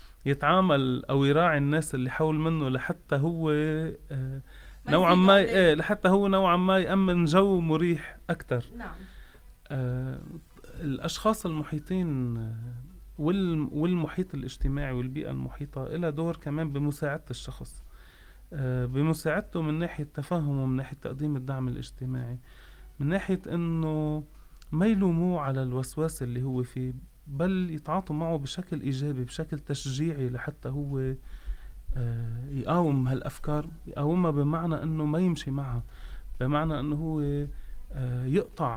يتعامل أو يراعي الناس اللي حول منه لحتى هو آه، ما نوعا يزيدوا ما عليه. إيه لحتى هو نوعا ما يأمن جو مريح أكتر. نعم. آه، الأشخاص المحيطين آه، وال- والمحيط الاجتماعي والبيئة المحيطة إلها دور كمان بمساعدة الشخص، آه، بمساعدته من ناحية تفهمه، من ناحية تقديم الدعم الاجتماعي، من ناحية إنه ما يلوموه على الوسواس اللي هو فيه، بل يتعاطوا معه بشكل إيجابي، بشكل تشجيعي، لحتى هو آه، يقاوم هالأفكار. يقاومها بمعنى إنه ما يمشي معها، بمعنى إنه هو آه، يقطع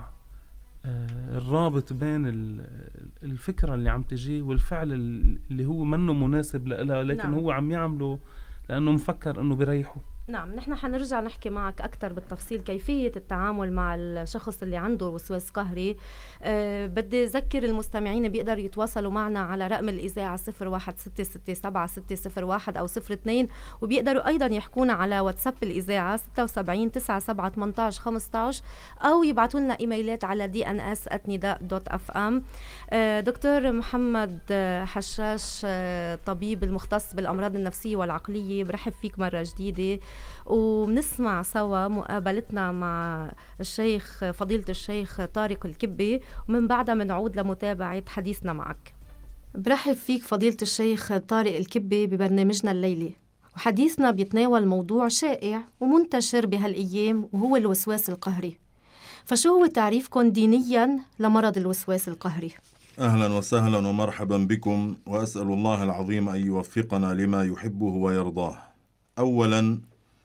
آه، الرابط بين ال- الفكرة اللي عم تجي والفعل اللي هو منه مناسب لها، لكن نعم. هو عم يعمله لأنه مفكر أنه بريحه. نعم، نحن حنرجع نحكي معك أكثر بالتفصيل كيفية التعامل مع الشخص اللي عنده وسواس قهري. أه بدي أذكر المستمعين بيقدروا يتواصلوا معنا على رقم الإذاعة صفر واحد ستة ستة سبعة ستة صفر واحد أو صفر اثنين، وبيقدروا أيضا يحكونا على واتساب الإذاعة ستة وسبعين تسعة سبعة ثمانية عشر خمسة عشر، أو يبعتوا لنا إيميلات على دي ان اس ات نداء دوت اف ام. أه دكتور محمد آه، حشاش، آه، طبيب المختص بالأمراض النفسية والعقلية، برحب فيك مرة جديدة، وبنسمع سوا مقابلتنا مع الشيخ فضيلة الشيخ طارق الكبي، ومن بعدها بنعود لمتابعة حديثنا معك. برحب فيك فضيلة الشيخ طارق الكبي ببرنامجنا الليلي، وحديثنا بيتناول موضوع شائع ومنتشر بهالأيام وهو الوسواس القهري. فشو هو تعريفكم دينياً لمرض الوسواس القهري؟ أهلا وسهلا ومرحبا بكم، وأسأل الله العظيم أن يوفقنا لما يحبه ويرضاه. أولا،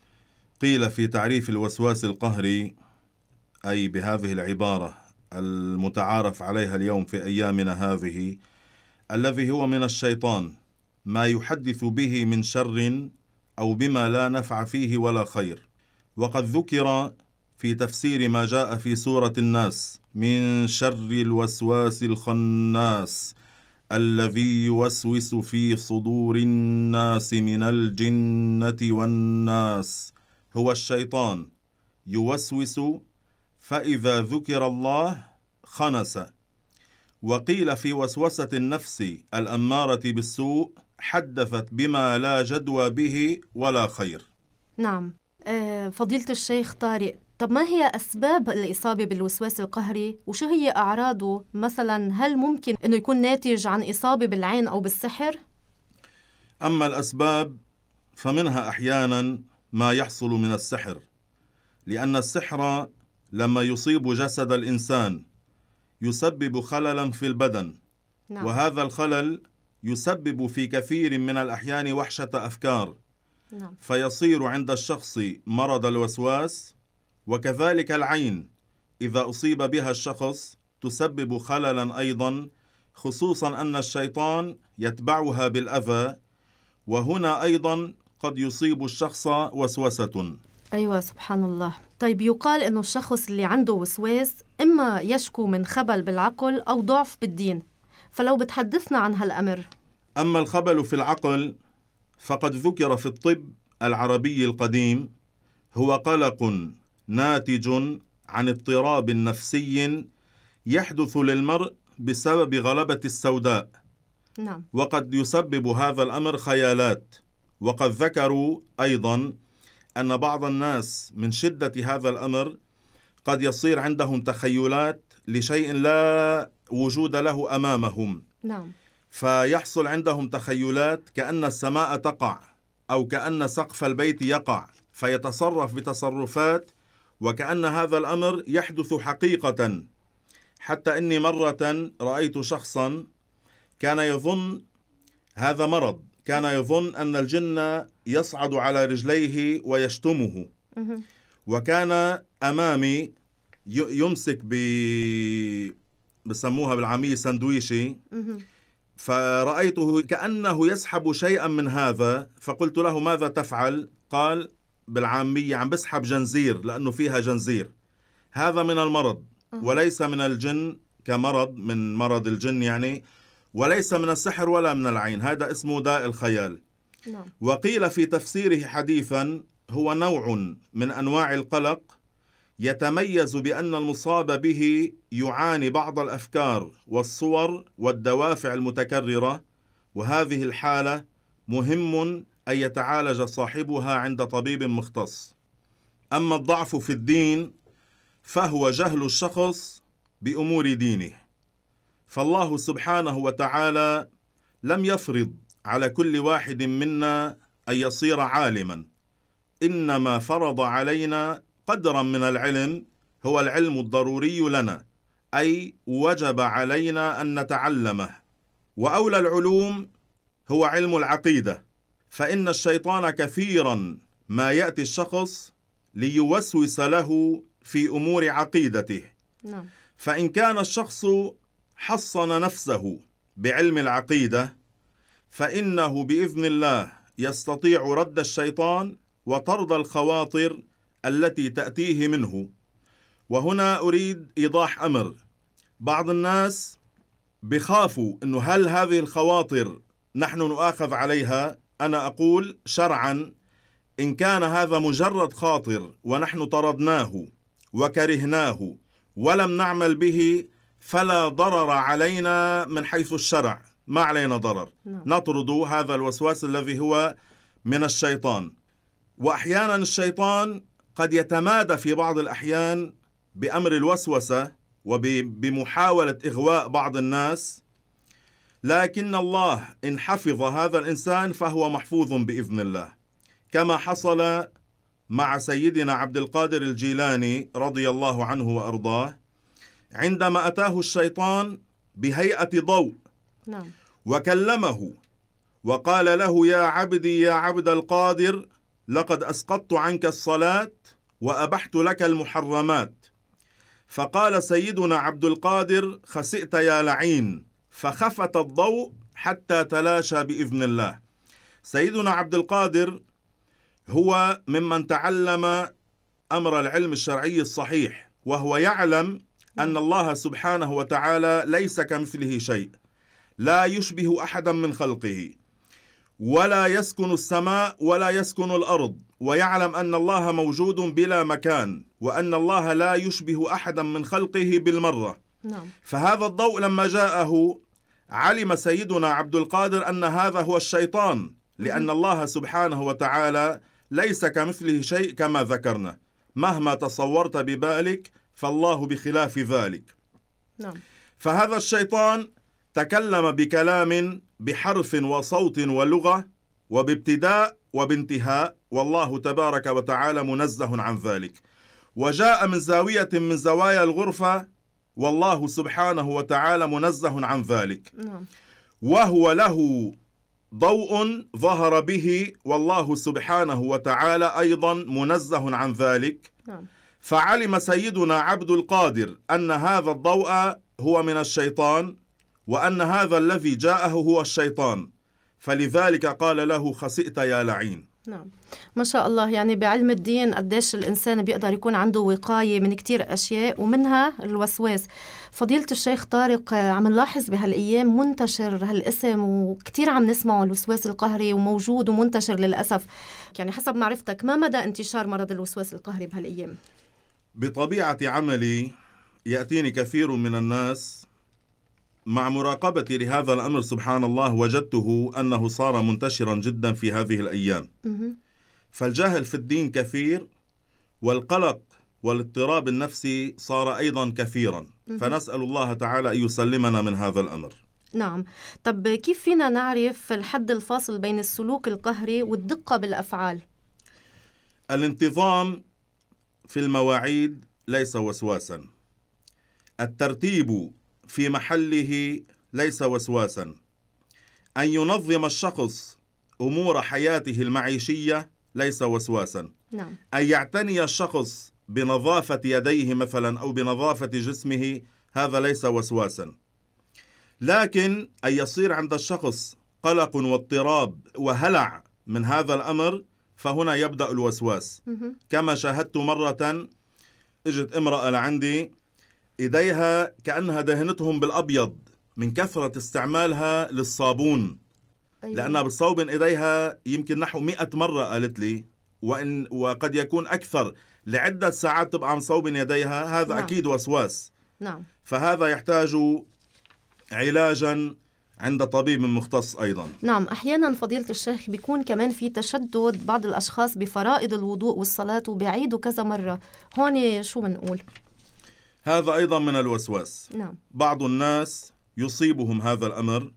قيل في تعريف الوسواس القهري، أي بهذه العبارة المتعارف عليها اليوم في أيامنا هذه، الذي هو من الشيطان، ما يحدث به من شر أو بما لا نفع فيه ولا خير. وقد ذكر في تفسير ما جاء في سورة الناس: من شر الوسواس الخناس الذي يوسوس في صدور الناس من الجنة والناس. هو الشيطان يوسوس، فإذا ذكر الله خنس. وقيل في وسوسة النفس الأمارة بالسوء: حدثت بما لا جدوى به ولا خير. نعم. آه، فضيلة الشيخ طارق، طب ما هي أسباب الإصابة بالوسواس القهري وشو هي أعراضه؟ مثلا هل ممكن أنه يكون ناتج عن إصابة بالعين أو بالسحر؟ أما الأسباب فمنها أحيانا ما يحصل من السحر، لأن السحر لما يصيب جسد الإنسان يسبب خللا في البدن. نعم. وهذا الخلل يسبب في كثير من الأحيان وحشة أفكار، نعم. فيصير عند الشخص مرض الوسواس. وكذلك العين إذا أصيب بها الشخص تسبب خللا أيضا خصوصا أن الشيطان يتبعها بالأذى، وهنا أيضا قد يصيب الشخص وسوسة. أيوة سبحان الله. طيب يقال إنه الشخص اللي عنده وسواس إما يشكو من خبل بالعقل أو ضعف بالدين، فلو بتحدثنا عن هالأمر. أما الخبل في العقل فقد ذكر في الطب العربي القديم هو قلق ناتج عن اضطراب نفسي يحدث للمرء بسبب غلبة السوداء، نعم. وقد يسبب هذا الأمر خيالات. وقد ذكروا أيضا أن بعض الناس من شدة هذا الأمر قد يصير عندهم تخيلات لشيء لا وجود له أمامهم، نعم. فيحصل عندهم تخيلات كأن السماء تقع أو كأن سقف البيت يقع، فيتصرف بتصرفات وكأن هذا الأمر يحدث حقيقة. حتى إني مرة رأيت شخصا كان يظن هذا مرض، كان يظن أن الجن يصعد على رجليه ويشتمه، مهم. وكان أمامي يمسك ب بسموها بالعامية سندويشي، مهم. فرأيته كأنه يسحب شيئا من هذا، فقلت له ماذا تفعل؟ قال بالعامية عم بسحب جنزير لأنه فيها جنزير. هذا من المرض وليس من الجن كمرض، من مرض الجن يعني، وليس من السحر ولا من العين، هذا اسمه داء الخيال. نعم. وقيل في تفسيره حديثا هو نوع من أنواع القلق يتميز بأن المصاب به يعاني بعض الأفكار والصور والدوافع المتكررة، وهذه الحالة مهم أن يتعالج صاحبها عند طبيب مختص. أما الضعف في الدين فهو جهل الشخص بأمور دينه، فالله سبحانه وتعالى لم يفرض على كل واحد منا أن يصير عالما، إنما فرض علينا قدرا من العلم هو العلم الضروري لنا، أي وجب علينا أن نتعلمه. وأولى العلوم هو علم العقيدة، فإن الشيطان كثيرا ما يأتي الشخص ليوسوس له في أمور عقيدته. نعم. فإن كان الشخص حصن نفسه بعلم العقيدة فإنه بإذن الله يستطيع رد الشيطان وطرد الخواطر التي تأتيه منه. وهنا أريد إيضاح أمر. بعض الناس بخافوا أنه هل هذه الخواطر نحن نؤاخذ عليها؟ أنا أقول شرعا إن كان هذا مجرد خاطر ونحن طردناه وكرهناه ولم نعمل به فلا ضرر علينا من حيث الشرع، ما علينا ضرر، نعم. نطرد هذا الوسواس الذي هو من الشيطان. وأحيانا الشيطان قد يتمادى في بعض الأحيان بأمر الوسوسة وبمحاولة إغواء بعض الناس، لكن الله إن حفظ هذا الإنسان فهو محفوظ بإذن الله، كما حصل مع سيدنا عبد القادر الجيلاني رضي الله عنه وأرضاه، عندما أتاه الشيطان بهيئة ضوء نعم. وكلمه وقال له يا عبدي يا عبد القادر لقد أسقطت عنك الصلاة وأبحت لك المحرمات. فقال سيدنا عبد القادر خسئت يا لعين، فخفت الضوء حتى تلاشى بإذن الله. سيدنا عبد القادر هو ممن تعلم أمر العلم الشرعي الصحيح، وهو يعلم أن الله سبحانه وتعالى ليس كمثله شيء، لا يشبه أحدا من خلقه، ولا يسكن السماء ولا يسكن الأرض، ويعلم أن الله موجود بلا مكان، وأن الله لا يشبه أحدا من خلقه بالمرة. نعم. فهذا الضوء لما جاءه علم سيدنا عبد القادر أن هذا هو الشيطان، لأن الله سبحانه وتعالى ليس كمثله شيء كما ذكرنا، مهما تصورت ببالك فالله بخلاف ذلك. نعم. فهذا الشيطان تكلم بكلام بحرف وصوت ولغة وبابتداء وبانتهاء، والله تبارك وتعالى منزه عن ذلك، وجاء من زاوية من زوايا الغرفة، والله سبحانه وتعالى منزه عن ذلك. نعم. وهو له ضوء ظهر به، والله سبحانه وتعالى أيضا منزه عن ذلك. نعم. فعلم سيدنا عبد القادر أن هذا الضوء هو من الشيطان، وأن هذا الذي جاءه هو الشيطان، فلذلك قال له خسئت يا لعين. نعم، ما شاء الله. يعني بعلم الدين قديش الإنسان بيقدر يكون عنده وقاية من كتير أشياء ومنها الوسواس. فضيلة الشيخ طارق، آه، عم نلاحظ بهالأيام منتشر هالاسم وكتير عم نسمعه، الوسواس القهري، وموجود ومنتشر للأسف. يعني حسب معرفتك ما مدى انتشار مرض الوسواس القهري بهالأيام؟ بطبيعة عملي يأتيني كثير من الناس، مع مراقبتي لهذا الأمر سبحان الله وجدته أنه صار منتشرا جدا في هذه الأيام. مهم. فالجهل في الدين كثير، والقلق والاضطراب النفسي صار أيضا كثيرا، فنسأل الله تعالى أن يسلمنا من هذا الأمر. نعم. طب كيف فينا نعرف الحد الفاصل بين السلوك القهري والدقة بالأفعال؟ الانتظام في المواعيد ليس وسواسا، الترتيب في محله ليس وسواسا، أن ينظم الشخص أمور حياته المعيشية ليس وسواسا، نعم. أن يعتني الشخص بنظافة يديه مثلا أو بنظافة جسمه هذا ليس وسواسا. لكن أن يصير عند الشخص قلق واضطراب وهلع من هذا الأمر، فهنا يبدأ الوسواس. مهم. كما شاهدت مرة اجت امرأة لعندي ايديها كأنها دهنتهم بالأبيض من كثرة استعمالها للصابون. أيوة. لأنها بتصوبن ايديها يمكن نحو مئة مرة قالت لي، وإن وقد يكون أكثر، لعدة ساعات تبقى عم صوبن يديها. هذا نعم. أكيد وسواس، نعم. فهذا يحتاج علاجا عند طبيب مختص أيضا. نعم، أحيانا فضيلة الشيخ بيكون كمان في تشدد بعض الأشخاص بفرائض الوضوء والصلاة وبيعيدوا كذا مرة، هون شو بنقول؟ هذا أيضا من الوسواس. نعم. بعض الناس يصيبهم هذا الأمر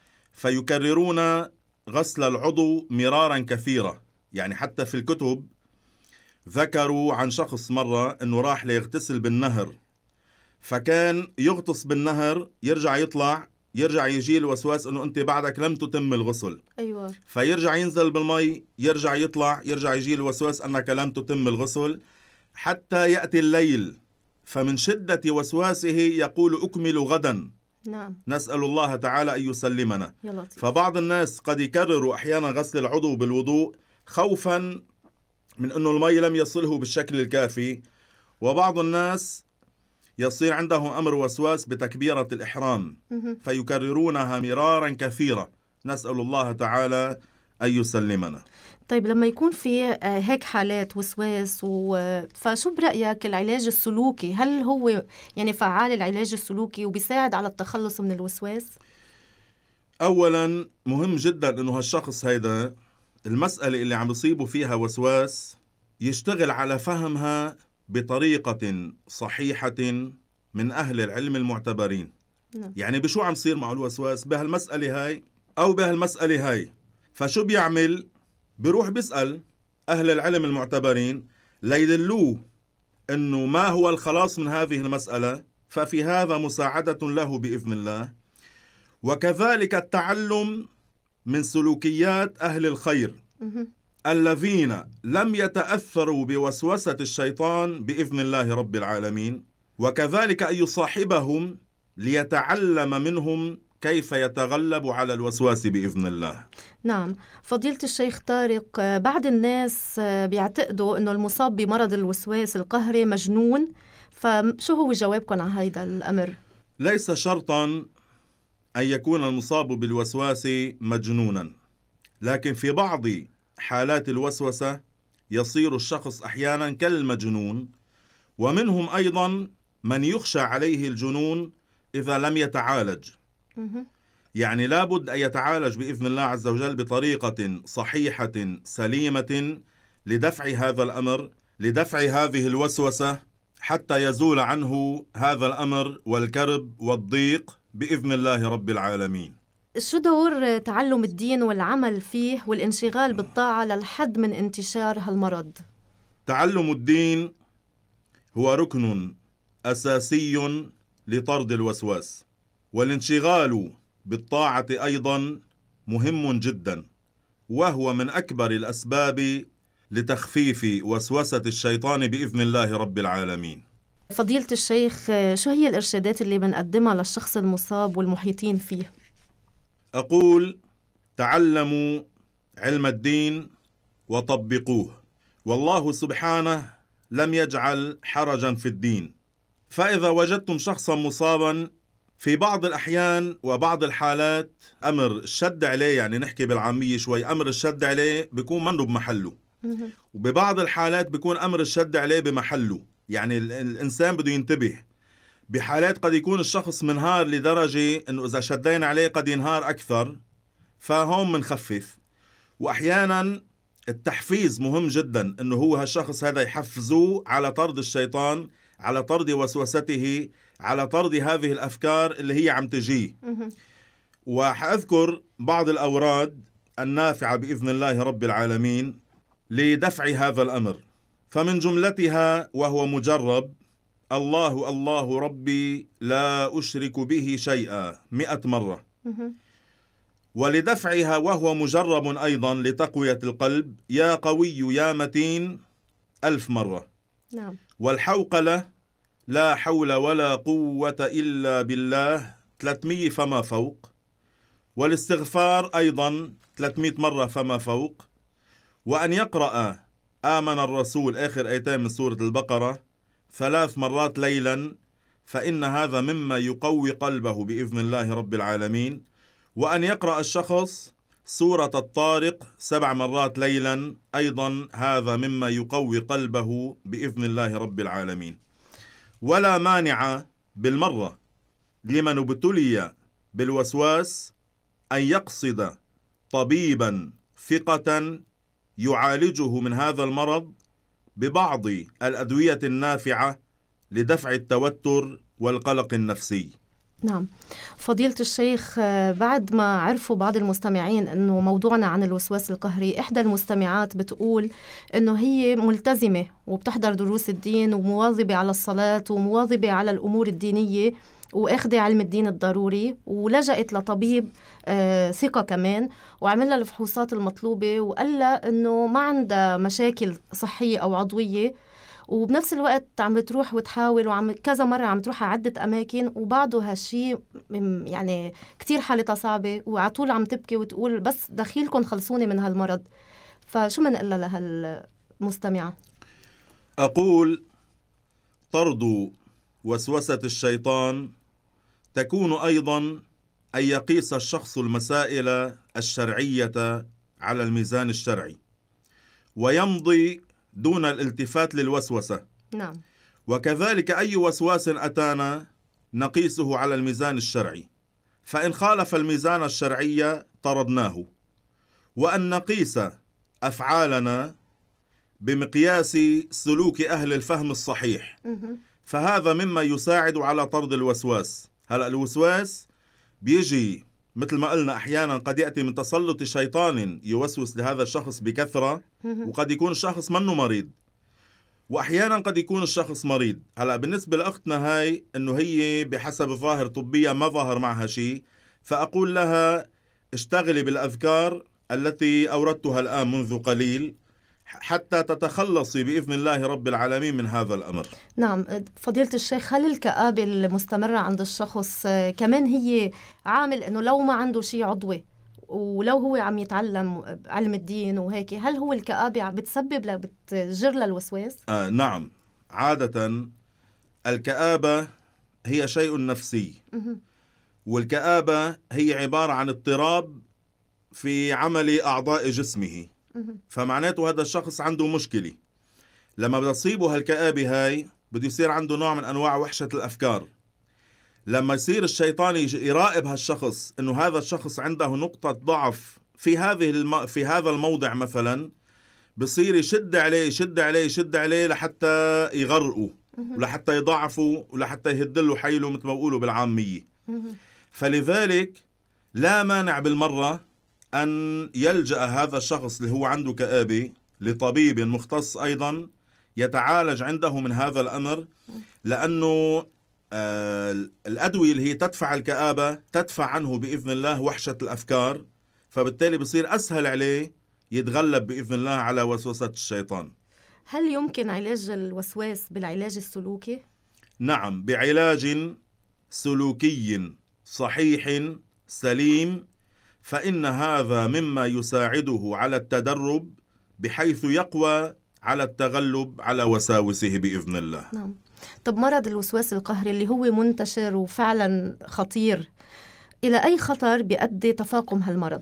فيكررون غسل العضو مرارا كثيرا. يعني حتى في الكتب ذكروا عن شخص مرة أنه راح ليغتسل بالنهر، فكان يغطس بالنهر يرجع يطلع، يرجع يجي الوسواس أنه أنت بعدك لم تتم الغسل، أيوة. فيرجع ينزل بالمي، يرجع يطلع، يرجع يجي الوسواس أنك لم تتم الغسل، حتى يأتي الليل فمن شدة وسواسه يقول أكمل غدا. نعم. نسأل الله تعالى أن يسلمنا. يا لطيف. فبعض الناس قد يكرروا أحيانا غسل العضو بالوضوء خوفا من أنه المي لم يصله بالشكل الكافي، وبعض الناس يصير عندهم أمر وسواس بتكبيرة الإحرام مهم. فيكررونها مرارا كثيرا. نسأل الله تعالى أن يسلمنا. طيب لما يكون في آه، هيك حالات وسواس و... فشو برأيك العلاج السلوكي؟ هل هو يعني فعال العلاج السلوكي وبيساعد على التخلص من الوسواس؟ أولا مهم جدا أنه هالشخص هيدا المسألة اللي عم يصيبه فيها وسواس يشتغل على فهمها بطريقة صحيحة من أهل العلم المعتبرين. نعم. يعني بشو عم يصير مع الوسواس بهالمسألة هاي أو بهالمسألة هاي، فشو بيعمل؟ بيروح بيسأل أهل العلم المعتبرين ليدلوه أنه ما هو الخلاص من هذه المسألة، ففي هذا مساعدة له بإذن الله. وكذلك التعلم من سلوكيات أهل الخير مهم. الذين لم يتأثروا بوسوسة الشيطان بإذن الله رب العالمين، وكذلك أن يصاحبهم ليتعلم منهم كيف يتغلب على الوسواس بإذن الله. نعم. فضيلة الشيخ طارق، آه، بعض الناس آه، بيعتقدوا أنه المصاب بمرض الوسواس القهري مجنون، فشو هو جوابكم عن هذا الأمر؟ ليس شرطا أن يكون المصاب بالوسواس مجنونا، لكن في بعض حالات الوسوسة يصير الشخص أحيانا كالمجنون، ومنهم أيضا من يخشى عليه الجنون إذا لم يتعالج. مهم. يعني لابد أن يتعالج بإذن الله عز وجل بطريقة صحيحة سليمة لدفع هذا الأمر، لدفع هذه الوسوسة، حتى يزول عنه هذا الأمر والكرب والضيق بإذن الله رب العالمين. شو دور تعلم الدين والعمل فيه والانشغال بالطاعة للحد من انتشار هالمرض؟ تعلم الدين هو ركن أساسي لطرد الوسواس، والانشغال بالطاعة أيضا مهم جدا، وهو من أكبر الأسباب لتخفيف وسوسة الشيطان بإذن الله رب العالمين. فضيلة الشيخ، آه، شو هي الإرشادات اللي بنقدمها للشخص المصاب والمحيطين فيه؟ أقول: تعلموا علم الدين وطبقوه، والله سبحانه لم يجعل حرجا في الدين. فإذا وجدتم شخصا مصابا، في بعض الأحيان وبعض الحالات أمر الشد عليه، يعني نحكي بالعامية شوي، أمر الشد عليه بيكون منه بمحله، وببعض الحالات بيكون أمر الشد عليه بمحله، يعني ال- الإنسان بده ينتبه. بحالات قد يكون الشخص منهار لدرجة أنه إذا شدينا عليه قد ينهار أكثر، فهون منخفف. وأحيانا التحفيز مهم جدا، أنه هو هالشخص هذا يحفزوه على طرد الشيطان، على طرد وسوسته، على طرد هذه الأفكار اللي هي عم تجيه. وحأذكر بعض الأوراد النافعة بإذن الله رب العالمين لدفع هذا الأمر. فمن جملتها وهو مجرب: الله الله ربي لا أشرك به شيئا، مئة مرة. ولدفعها وهو مجرب أيضا لتقوية القلب: يا قوي يا متين، ألف مرة. نعم. والحوقلة: لا حول ولا قوة إلا بالله، ثلاثمية فما فوق. والاستغفار أيضا ثلاثمية مرة فما فوق. وأن يقرأ آمن الرسول آخر آيتين من سورة البقرة ثلاث مرات ليلا، فإن هذا مما يقوي قلبه بإذن الله رب العالمين. وأن يقرأ الشخص سورة الطارق سبع مرات ليلا، أيضا هذا مما يقوي قلبه بإذن الله رب العالمين. ولا مانع بالمرة لمن ابتلي بالوسواس أن يقصد طبيبا ثقة يعالجه من هذا المرض ببعض الأدوية النافعة لدفع التوتر والقلق النفسي. نعم. فضيلة الشيخ، آه، بعد ما عرفوا بعض المستمعين أنه موضوعنا عن الوسواس القهري، إحدى المستمعات بتقول أنه هي ملتزمة وبتحضر دروس الدين ومواظبة على الصلاة ومواظبة على الأمور الدينية وأخذ علم الدين الضروري، ولجأت لطبيب آه، ثقة كمان، وعمل لها الفحوصات المطلوبة وقال لها أنه ما عندها مشاكل صحية أو عضوية، وبنفس الوقت عم بتروح وتحاول، وعم كذا مرة عم تروح على عدة أماكن، وبعده هالشي م- يعني كتير حالتها صعبة، وعطول عم تبكي وتقول بس دخيلكم خلصوني من هالمرض. فشو منقول لهالمستمعة؟ أقول: طرد وسوسة الشيطان تكون أيضا أن يقيس الشخص المسائل الشرعية على الميزان الشرعي، ويمضي دون الالتفات للوسوسة. نعم. وكذلك أي وسواس أتانا نقيسه على الميزان الشرعي، فإن خالف الميزان الشرعي طردناه. وأن نقيس أفعالنا بمقياس سلوك أهل الفهم الصحيح، فهذا مما يساعد على طرد الوسواس. هلأ الوسواس بيجي مثل ما قلنا أحيانا قد يأتي من تسلط شيطان يوسوس لهذا الشخص بكثرة، وقد يكون الشخص منه مريض، وأحيانا قد يكون الشخص مريض. هلأ بالنسبة لأختنا هاي إنه هي بحسب ظاهر طبية ما ظهر معها شيء، فأقول لها اشتغلي بالأذكار التي أوردتها الآن منذ قليل حتى تتخلصي بإذن الله رب العالمين من هذا الأمر. نعم. فضيلة الشيخ، هل الكآبة المستمرة عند الشخص آه، كمان هي عامل إنه لو ما عنده شيء عضوي ولو هو عم يتعلم علم الدين وهيك، هل هو الكآبة عم بتسبب ل بتجر للوسواس؟ آه نعم، عادة الكآبة هي شيء نفسي، والكآبة هي عبارة عن اضطراب في عمل أعضاء جسمه، فمعناته هذا الشخص عنده مشكلة. لما بتصيبه هالكآبة هاي بده يصير عنده نوع من أنواع وحشة الأفكار. لما يصير الشيطان يراقب هالشخص إنه هذا الشخص عنده نقطة ضعف في هذه الم... في هذا الموضع مثلا، بصير يشد عليه يشد عليه يشد عليه لحتى يغرقه ولحتى يضعفه ولحتى يهدله حيله مثل ما بقولوا بالعامية. فلذلك لا مانع بالمرة أن يلجأ هذا الشخص اللي هو عنده كآبة لطبيب مختص أيضا يتعالج عنده من هذا الأمر، لأنه آه الأدوية اللي هي تدفع الكآبة تدفع عنه بإذن الله وحشة الأفكار، فبالتالي بصير أسهل عليه يتغلب بإذن الله على وسوسة الشيطان. هل يمكن علاج الوسواس بالعلاج السلوكي؟ نعم، بعلاج سلوكي صحيح سليم، فإن هذا مما يساعده على التدرب بحيث يقوى على التغلب على وساوسه بإذن الله. نعم. طب مرض الوسواس القهري اللي هو منتشر وفعلا خطير، إلى أي خطر بيؤدي تفاقم هالمرض؟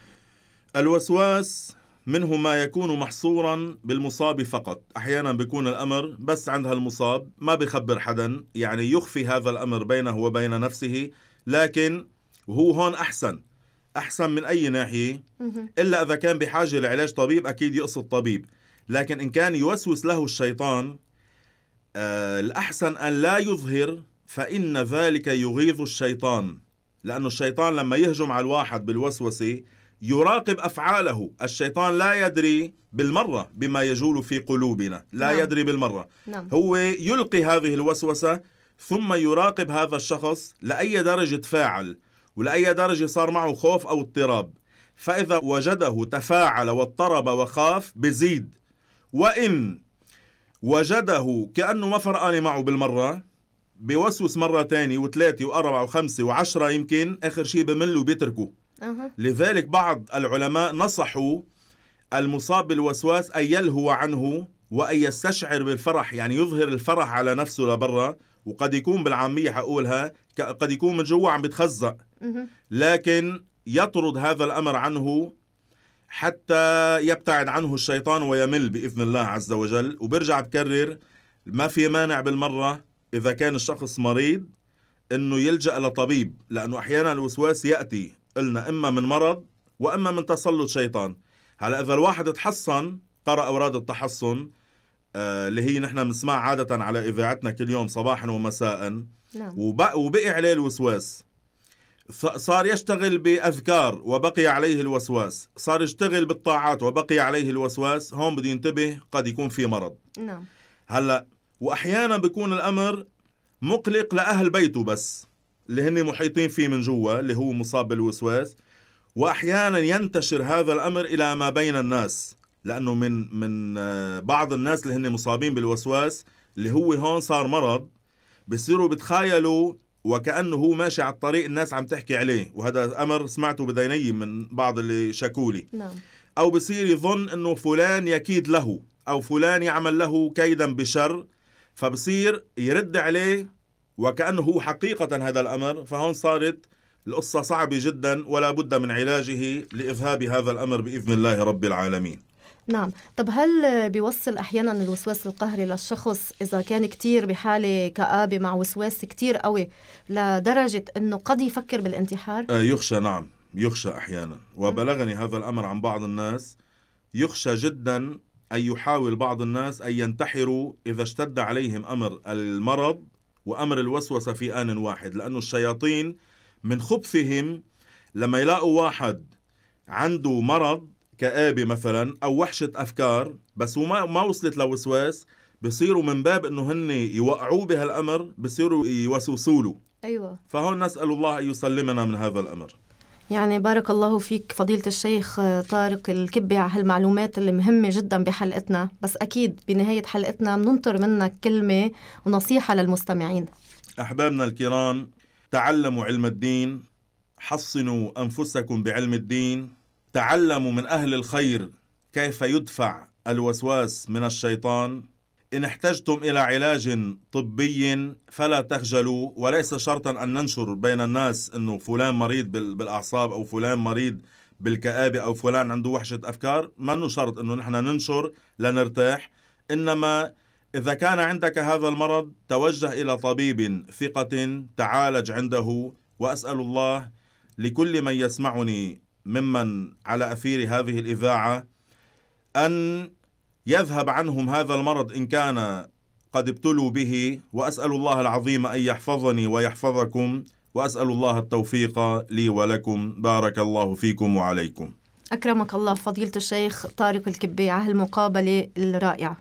الوسواس منه ما يكون محصورا بالمصاب فقط. أحيانا بيكون الأمر بس عند هالمصاب، ما بيخبر حدا، يعني يخفي هذا الأمر بينه وبين نفسه، لكن وهو هون أحسن أحسن من أي ناحية، إلا إذا كان بحاجة لعلاج طبيب أكيد يقصد طبيب. لكن إن كان يوسوس له الشيطان، آه الأحسن أن لا يظهر، فإن ذلك يغيظ الشيطان، لأن الشيطان لما يهجم على الواحد بالوسوسة يراقب أفعاله. الشيطان لا يدري بالمرة بما يجول في قلوبنا، لا نعم. يدري بالمرة. نعم. هو يلقي هذه الوسوسة ثم يراقب هذا الشخص لأي درجة تفاعل ولأي درجة صار معه خوف أو اضطراب. فإذا وجده تفاعل واضطرب وخاف بزيد، وإن وجده كأنه ما فرقاني معه بالمرة بيوسوس مرة تاني وثلاثة وأربعة وخمسة وعشرة، يمكن آخر شيء بمل وبيتركه. أه. لذلك بعض العلماء نصحوا المصاب بالوسواس أن يلهو عنه وأن يستشعر بالفرح، يعني يظهر الفرح على نفسه لبرا، وقد يكون بالعامية حقولها قد يكون من جوا عم بتخزق، لكن يطرد هذا الأمر عنه حتى يبتعد عنه الشيطان ويمل بإذن الله عز وجل. وبرجع بكرر، ما في مانع بالمرة إذا كان الشخص مريض إنه يلجأ لطبيب، لأنه أحيانا الوسواس يأتي قلنا إما من مرض وإما من تسلط شيطان. هلا إذا الواحد تحصن، قرأ أوراد التحصن آه اللي هي نحن بنسمع عادة على إذاعتنا كل يوم صباحا ومساء، نعم. وبقى, وبقي عليه الوسواس، صار يشتغل بأذكار وبقي عليه الوسواس، صار يشتغل بالطاعات وبقي عليه الوسواس، هون بده ينتبه قد يكون في مرض. نعم. هلا وأحيانا بيكون الأمر مقلق لأهل بيته بس اللي هن محيطين فيه من جوا، اللي هو مصاب بالوسواس، وأحيانا ينتشر هذا الأمر إلى ما بين الناس، لأنه من من بعض الناس اللي هن مصابين بالوسواس اللي هو هون صار مرض، بصيروا بتخيلوا وكأنه هو ماشي على الطريق الناس عم تحكي عليه، وهذا أمر سمعته بديني من بعض اللي شكولي. نعم. أو بصير يظن أنه فلان يكيد له أو فلان يعمل له كيدا بشر، فبصير يرد عليه وكأنه هو حقيقة هذا الأمر. فهون صارت القصة صعبة جدا، ولا بد من علاجه لإذهاب هذا الأمر بإذن الله رب العالمين. نعم. طب هل بيوصل أحيانا الوسواس القهري للشخص إذا كان كتير بحالة كآبة مع وسواس كتير قوي لدرجة أنه قد يفكر بالانتحار؟ آه يخشى، نعم يخشى أحيانا، وبلغني هذا الأمر عن بعض الناس، يخشى جدا أن يحاول بعض الناس أن ينتحروا إذا اشتد عليهم أمر المرض وأمر الوسوسة في آن واحد، لأنه الشياطين من خبثهم لما يلاقوا واحد عنده مرض كآبة مثلا أو وحشة أفكار بس وما ما وصلت لوسواس، بصيروا من باب أنه هن يوقعوا بهالأمر بصيروا يوسوسوا له. أيوة. فهون نسأل الله أن يسلمنا من هذا الأمر. يعني بارك الله فيك فضيلة الشيخ طارق الكبي على هالمعلومات اللي مهمة جدا بحلقتنا، بس أكيد بنهاية حلقتنا بننطر منك كلمة ونصيحة للمستمعين. أحبابنا الكرام، تعلموا علم الدين، حصنوا أنفسكم بعلم الدين، تعلموا من أهل الخير كيف يدفع الوسواس من الشيطان. إن احتجتم إلى علاج طبي فلا تخجلوا، وليس شرطا أن ننشر بين الناس أنه فلان مريض بالأعصاب أو فلان مريض بالكآبة أو فلان عنده وحشة أفكار، ما إنه شرط أنه نحن ننشر لنرتاح، إنما إذا كان عندك هذا المرض توجه إلى طبيب ثقة تعالج عنده. وأسأل الله لكل من يسمعني ممن على أثير هذه الإذاعة أن يذهب عنهم هذا المرض إن كان قد ابتلوا به، وأسأل الله العظيم أن يحفظني ويحفظكم، وأسأل الله التوفيق لي ولكم. بارك الله فيكم وعليكم. أكرمك الله فضيلة الشيخ طارق الكبي على المقابلة الرائعة.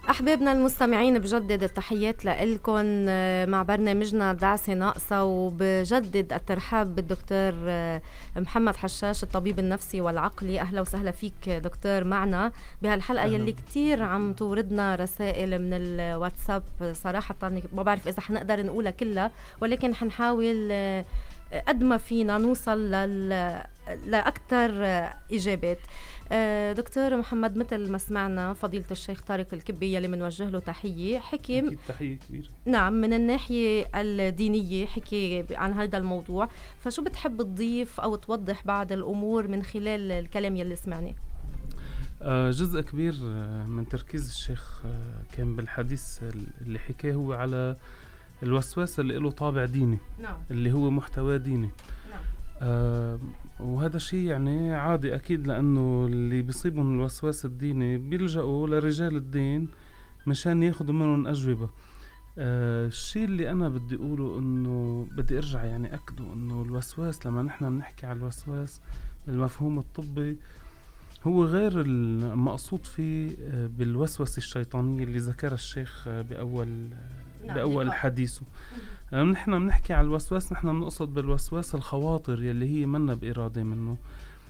أحبابنا المستمعين، بجدد التحيات لإلكم مع برنامجنا دعسة ناقصة، وبجدد الترحاب بالدكتور محمد حشاش الطبيب النفسي والعقلي. أهلا وسهلا فيك دكتور معنا بهالحلقة أهلا. يلي كتير عم توردنا رسائل من الواتساب، صراحة ما بعرف إذا حنقدر نقولها كلها، ولكن حنحاول قد ما فينا نوصل لل... لأكثر إجابات. دكتور محمد، مثل ما سمعنا فضيلة الشيخ طارق الكبي يلي منوجه له تحية، حكي أكيد تحية كبيرة. نعم، من الناحية الدينية حكي عن هذا الموضوع، فشو بتحب تضيف أو توضح بعض الأمور من خلال الكلام يلي سمعناه؟ جزء كبير من تركيز الشيخ كان بالحديث اللي حكاه هو على الوسواس اللي له طابع ديني. نعم. اللي هو محتوى ديني. نعم. آه وهذا شيء يعني عادي أكيد، لأنه اللي بيصيبهم الوسواس الديني بيلجأوا لرجال الدين مشان ياخدوا منهم أجوبة. آه الشيء اللي أنا بدي أقوله إنه بدي أرجع يعني أكده إنه الوسواس، لما نحن بنحكي على الوسواس المفهوم الطبي هو غير المقصود فيه بالوسوسة الشيطانية اللي ذكرها الشيخ بأول نعم. بأول حديثه. نحن بنحكي على الوسواس، نحن بنقصد بالوسواس الخواطر يلي هي منا بإرادة منه.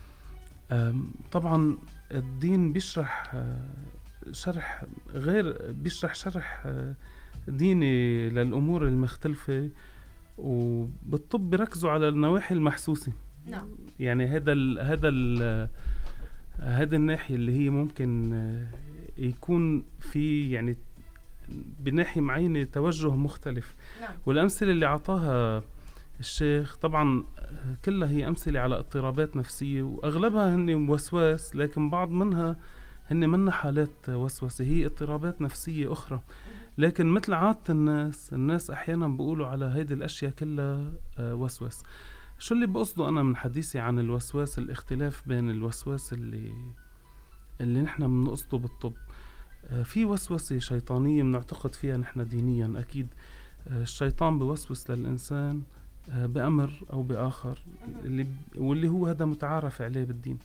طبعا الدين بيشرح شرح غير بيشرح شرح ديني للأمور المختلفة، وبالطب بيركزوا على النواحي المحسوسة. نعم. يعني هذا ال هذا ال هذا الناحية اللي هي ممكن يكون في يعني بناحية معينة توجه مختلف. نعم. والأمثلة اللي عطاها الشيخ طبعا كلها هي أمثلة على اضطرابات نفسية، وأغلبها هن وسواس، لكن بعض منها هن منها حالات وسوسة، هي اضطرابات نفسية أخرى. لكن مثل عادة الناس الناس أحيانا بيقولوا على هيدي الأشياء كلها وسواس. شو اللي بقصده أنا من حديثي عن الوسواس؟ الاختلاف بين الوسواس اللي اللي نحن بنقصده بالطب. في وسوسة شيطانية بنعتقد فيها نحن دينيا أكيد. الشيطان بوسوس للإنسان بأمر أو بآخر، اللي واللي هو هذا متعارف عليه بالدين.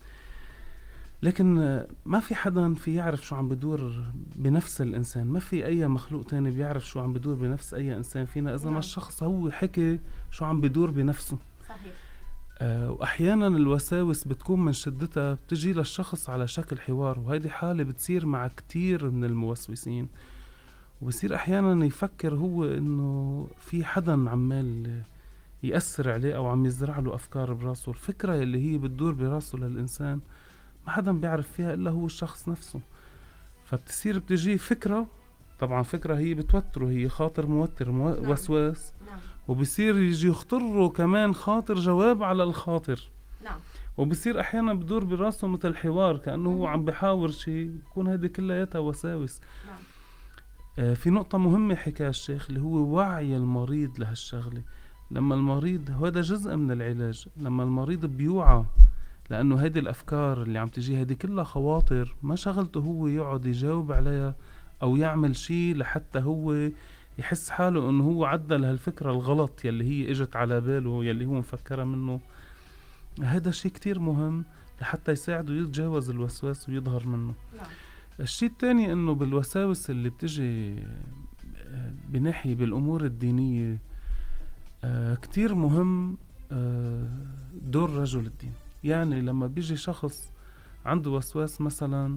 لكن ما في حدا في يعرف شو عم بدور بنفس الإنسان، ما في أي مخلوق تاني بيعرف شو عم بدور بنفس أي إنسان فينا إذا ما الشخص هو حكي شو عم بدور بنفسه. صحيح. آه وأحيانا الوساوس بتكون من شدتها بتجي للشخص على شكل حوار، وهيدي حالة بتصير مع كتير من الموسوسين، وبصير أحيانا يفكر هو إنه في حدا عمال يأثر عليه أو عم يزرع له أفكار براسه. الفكرة اللي هي بتدور براسه للإنسان ما حدا بيعرف فيها إلا هو الشخص نفسه. فبتصير بتجي فكرة، طبعا فكرة هي بتوتره، هي خاطر موتر مو... نعم. وسواس. نعم. وبصير يجي يخطره كمان خاطر جواب على الخاطر. نعم. وبصير أحيانا بدور براسه مثل حوار كأنه هو عم بحاور شيء، بكون هذه كلها وساوس. نعم. آه في نقطة مهمة حكاها الشيخ اللي هو وعي المريض لهالشغلة. لما المريض، هذا جزء من العلاج، لما المريض بيوعى لأنه هيدي الأفكار اللي عم تجي هيدي كلها خواطر، ما شغلته هو يقعد يجاوب عليها أو يعمل شيء لحتى هو يحس حاله أنه هو عدل هالفكرة الغلط يلي هي إجت على باله يلي هو مفكرة منه. هذا شيء كتير مهم لحتى يساعده يتجاوز الوسواس ويظهر منه. نعم. الشيء الثاني أنه بالوساوس اللي بتجي بناحية بالأمور الدينية كتير مهم دور رجل الدين. يعني لما بيجي شخص عنده وسواس مثلا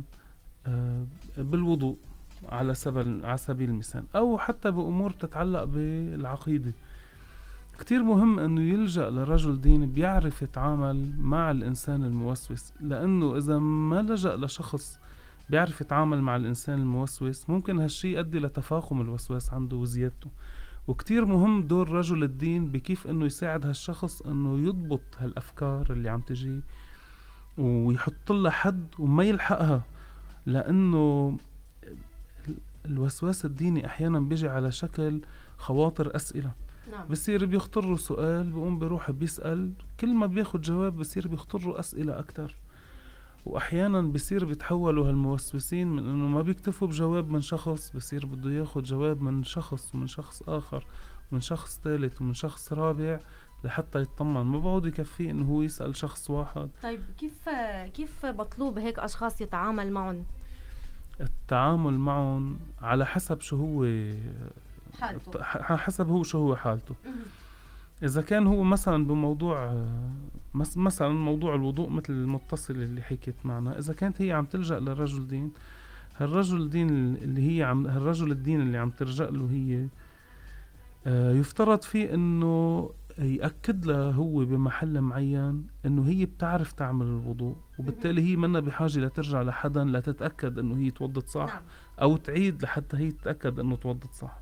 بالوضوء على سبيل على سبيل المثال، أو حتى بأمور تتعلق بالعقيدة، كتير مهم أنه يلجأ لرجل دين بيعرف يتعامل مع الإنسان الموسوس. لأنه إذا ما لجأ لشخص بيعرف يتعامل مع الإنسان الموسوس ممكن هالشي يؤدي لتفاقم الوسواس عنده وزيادته. وكتير مهم دور رجل الدين بكيف انه يساعد هالشخص انه يضبط هالافكار اللي عم تجي ويحط لها حد وما يلحقها. لانه الوسواس الديني احيانا بيجي على شكل خواطر اسئله. نعم. بصير بيخطر له سؤال، بيقوم بيروح بيسأل، كل ما بياخد جواب بصير بيخطر له اسئله اكتر. واحيانا بصير بيتحولوا هالموسوسين من انه ما بيكتفوا بجواب من شخص، بصير بده ياخد جواب من شخص ومن شخص اخر ومن شخص ثالث ومن شخص رابع لحتى يطمن. ما بعود يكفيه انه هو يسأل شخص واحد. طيب كيف كيف مطلوب هيك اشخاص يتعامل معهم؟ التعامل معهم على حسب شو هو حالته. ح- حسب هو شو هو حالته. إذا كان هو مثلا بموضوع آه، مس- مثلا موضوع الوضوء مثل المتصل اللي حكيت معنا، إذا كانت هي عم تلجأ للرجل دين، هالرجل الدين اللي هي عم هالرجل الدين اللي عم تلجأ له هي آه، يفترض فيه إنه يأكد لها هو بمحل معين إنه هي بتعرف تعمل الوضوء، وبالتالي هي منا بحاجة لترجع لحدا لتتأكد إنه هي توضت صح، نعم. أو تعيد لحتى هي تتأكد إنه توضت صح.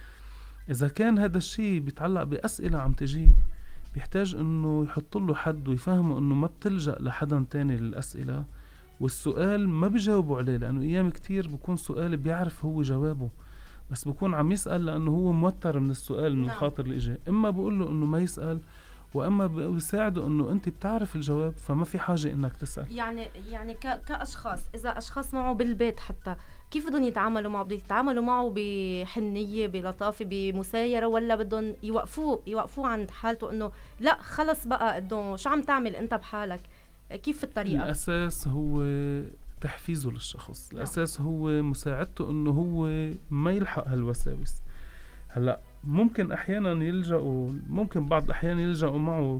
إذا كان هذا الشيء بيتعلق بأسئلة عم تجي، بيحتاج إنه يحط له حد ويفهمه إنه ما بتلجأ لحدا تاني للأسئلة، والسؤال ما بيجاوبوا عليه، لأنه أيام كتير بكون سؤال بيعرف هو جوابه، بس بكون عم يسأل لأنه هو موتر من السؤال من نعم. الخاطر اللي إجا. إما بقول له إنه ما يسأل، وإما بيساعده إنه أنت بتعرف الجواب فما في حاجة إنك تسأل. يعني يعني ك... كأشخاص، إذا أشخاص معه بالبيت حتى، كيف بدهم يتعاملوا معه؟ بدهم يتعاملوا معه بحنية، بلطافة، بمسايرة، ولا بدهم يوقفوه يوقفوه عند حالته إنه لا خلص بقى، إنه شو عم تعمل أنت بحالك؟ كيف الطريقة؟ الأساس هو تحفيزه للشخص، نعم. الأساس هو مساعدته إنه هو ما يلحق هالوساوس. هلأ ممكن أحيانا يلجأوا ممكن بعض الأحيان يلجأوا معه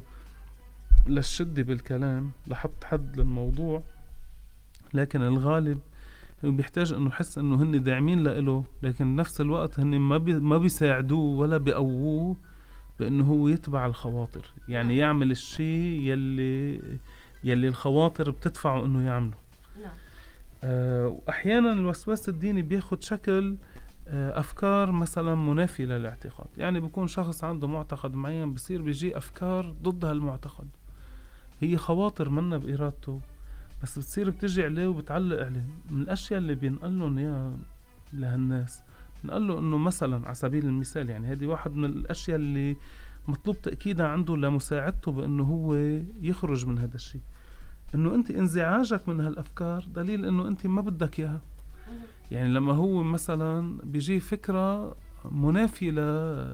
للشدة بالكلام لحط حد للموضوع، لكن الغالب هو بيحتاج إنه يحس إنه هن داعمين لإله، لكن بنفس الوقت هن ما بي ما بيساعدوه ولا بيقووه بإنه هو يتبع الخواطر، يعني يعمل الشيء يلي يلي الخواطر بتدفعه إنه يعمله. نعم. آه، وأحيانا الوسواس الديني بياخد شكل آه، أفكار مثلا منافية للاعتقاد، يعني بيكون شخص عنده معتقد معين بصير بيجي أفكار ضد هالمعتقد، هي خواطر منا بإرادته بس بتصير بتجي عليه وبتعلق عليه. من الأشياء اللي بينقلن إياها لهالناس، بنقول له إنه مثلا على سبيل المثال، يعني هذه واحد من الأشياء اللي مطلوب تأكيدها عنده لمساعدته بأنه هو يخرج من هذا الشيء، إنه أنت انزعاجك من هالأفكار دليل إنه أنت ما بدك إياها. يعني لما هو مثلا بيجي فكرة منافية ل